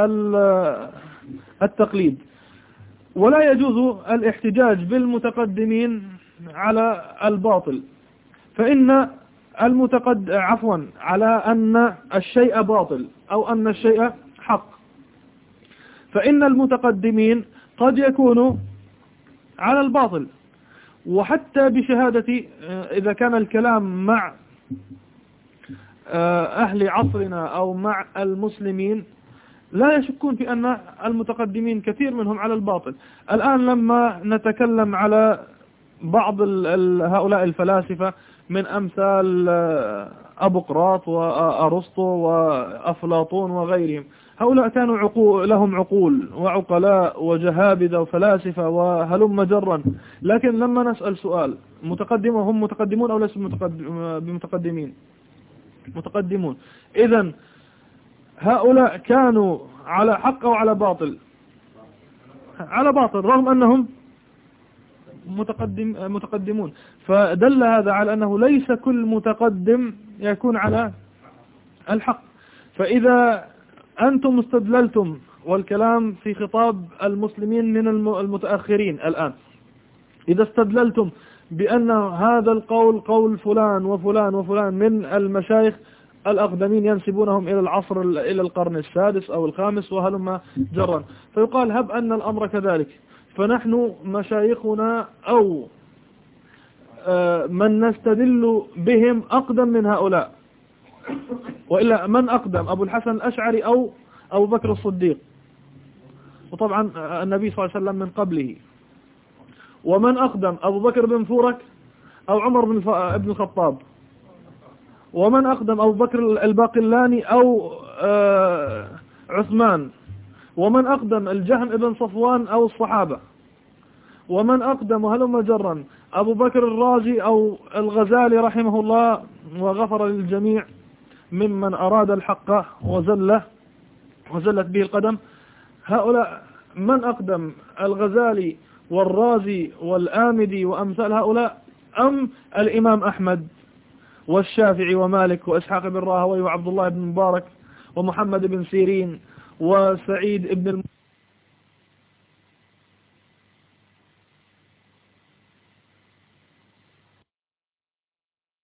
التقليد. ولا يجوز الاحتجاج بالمتقدمين على الباطل، فإن على أن الشيء باطل أو أن الشيء حق، فإن المتقدمين قد يكونوا على الباطل. وحتى بشهادة إذا كان الكلام مع أهل عصرنا أو مع المسلمين، لا يشكون في أن المتقدمين كثير منهم على الباطل. الآن لما نتكلم على بعض هؤلاء الفلاسفة من أمثال أبوقراط وأرسطو وأفلاطون وغيرهم، هؤلاء كانوا لهم عقول وعقلاء وجهابذة وفلاسفة وهلم جرا، لكن لما نسأل سؤال هم متقدمون أو ليسوا بمتقدمين؟ متقدمون. إذن هؤلاء كانوا على حق أو على باطل؟ على باطل، رغم أنهم متقدمون. فدل هذا على أنه ليس كل متقدم يكون على الحق. فإذا أنتم استدللتم، والكلام في خطاب المسلمين من المتأخرين الآن، إذا استدللتم بأن هذا القول قول فلان وفلان وفلان من المشايخ الأقدمين ينسبونهم إلى العصر إلى القرن السادس أو الخامس وهلما جرا، فيقال هب أن الأمر كذلك، فنحن مشايخنا أو من نستدل بهم أقدم من هؤلاء. وإلا من أقدم، أبو الحسن الأشعري أو أبو بكر الصديق؟ وطبعا النبي صلى الله عليه وسلم من قبله. ومن أقدم، أبو بكر بن فورك أو عمر بن الخطاب؟ ومن أقدم، أبو بكر الباقلاني أو عثمان؟ ومن أقدم، الجهم بن صفوان أو الصحابة؟ ومن أقدم وهلم جرا، أبو بكر الرازي أو الغزالي رحمه الله وغفر للجميع ممن أراد الحق وزلت به القدم. هؤلاء من أقدم، الغزالي والرازي والآمدي وأمثال هؤلاء، أم الإمام أحمد والشافعي ومالك وإسحاق بن راهوي وعبد الله بن مبارك ومحمد بن سيرين وسعيد بن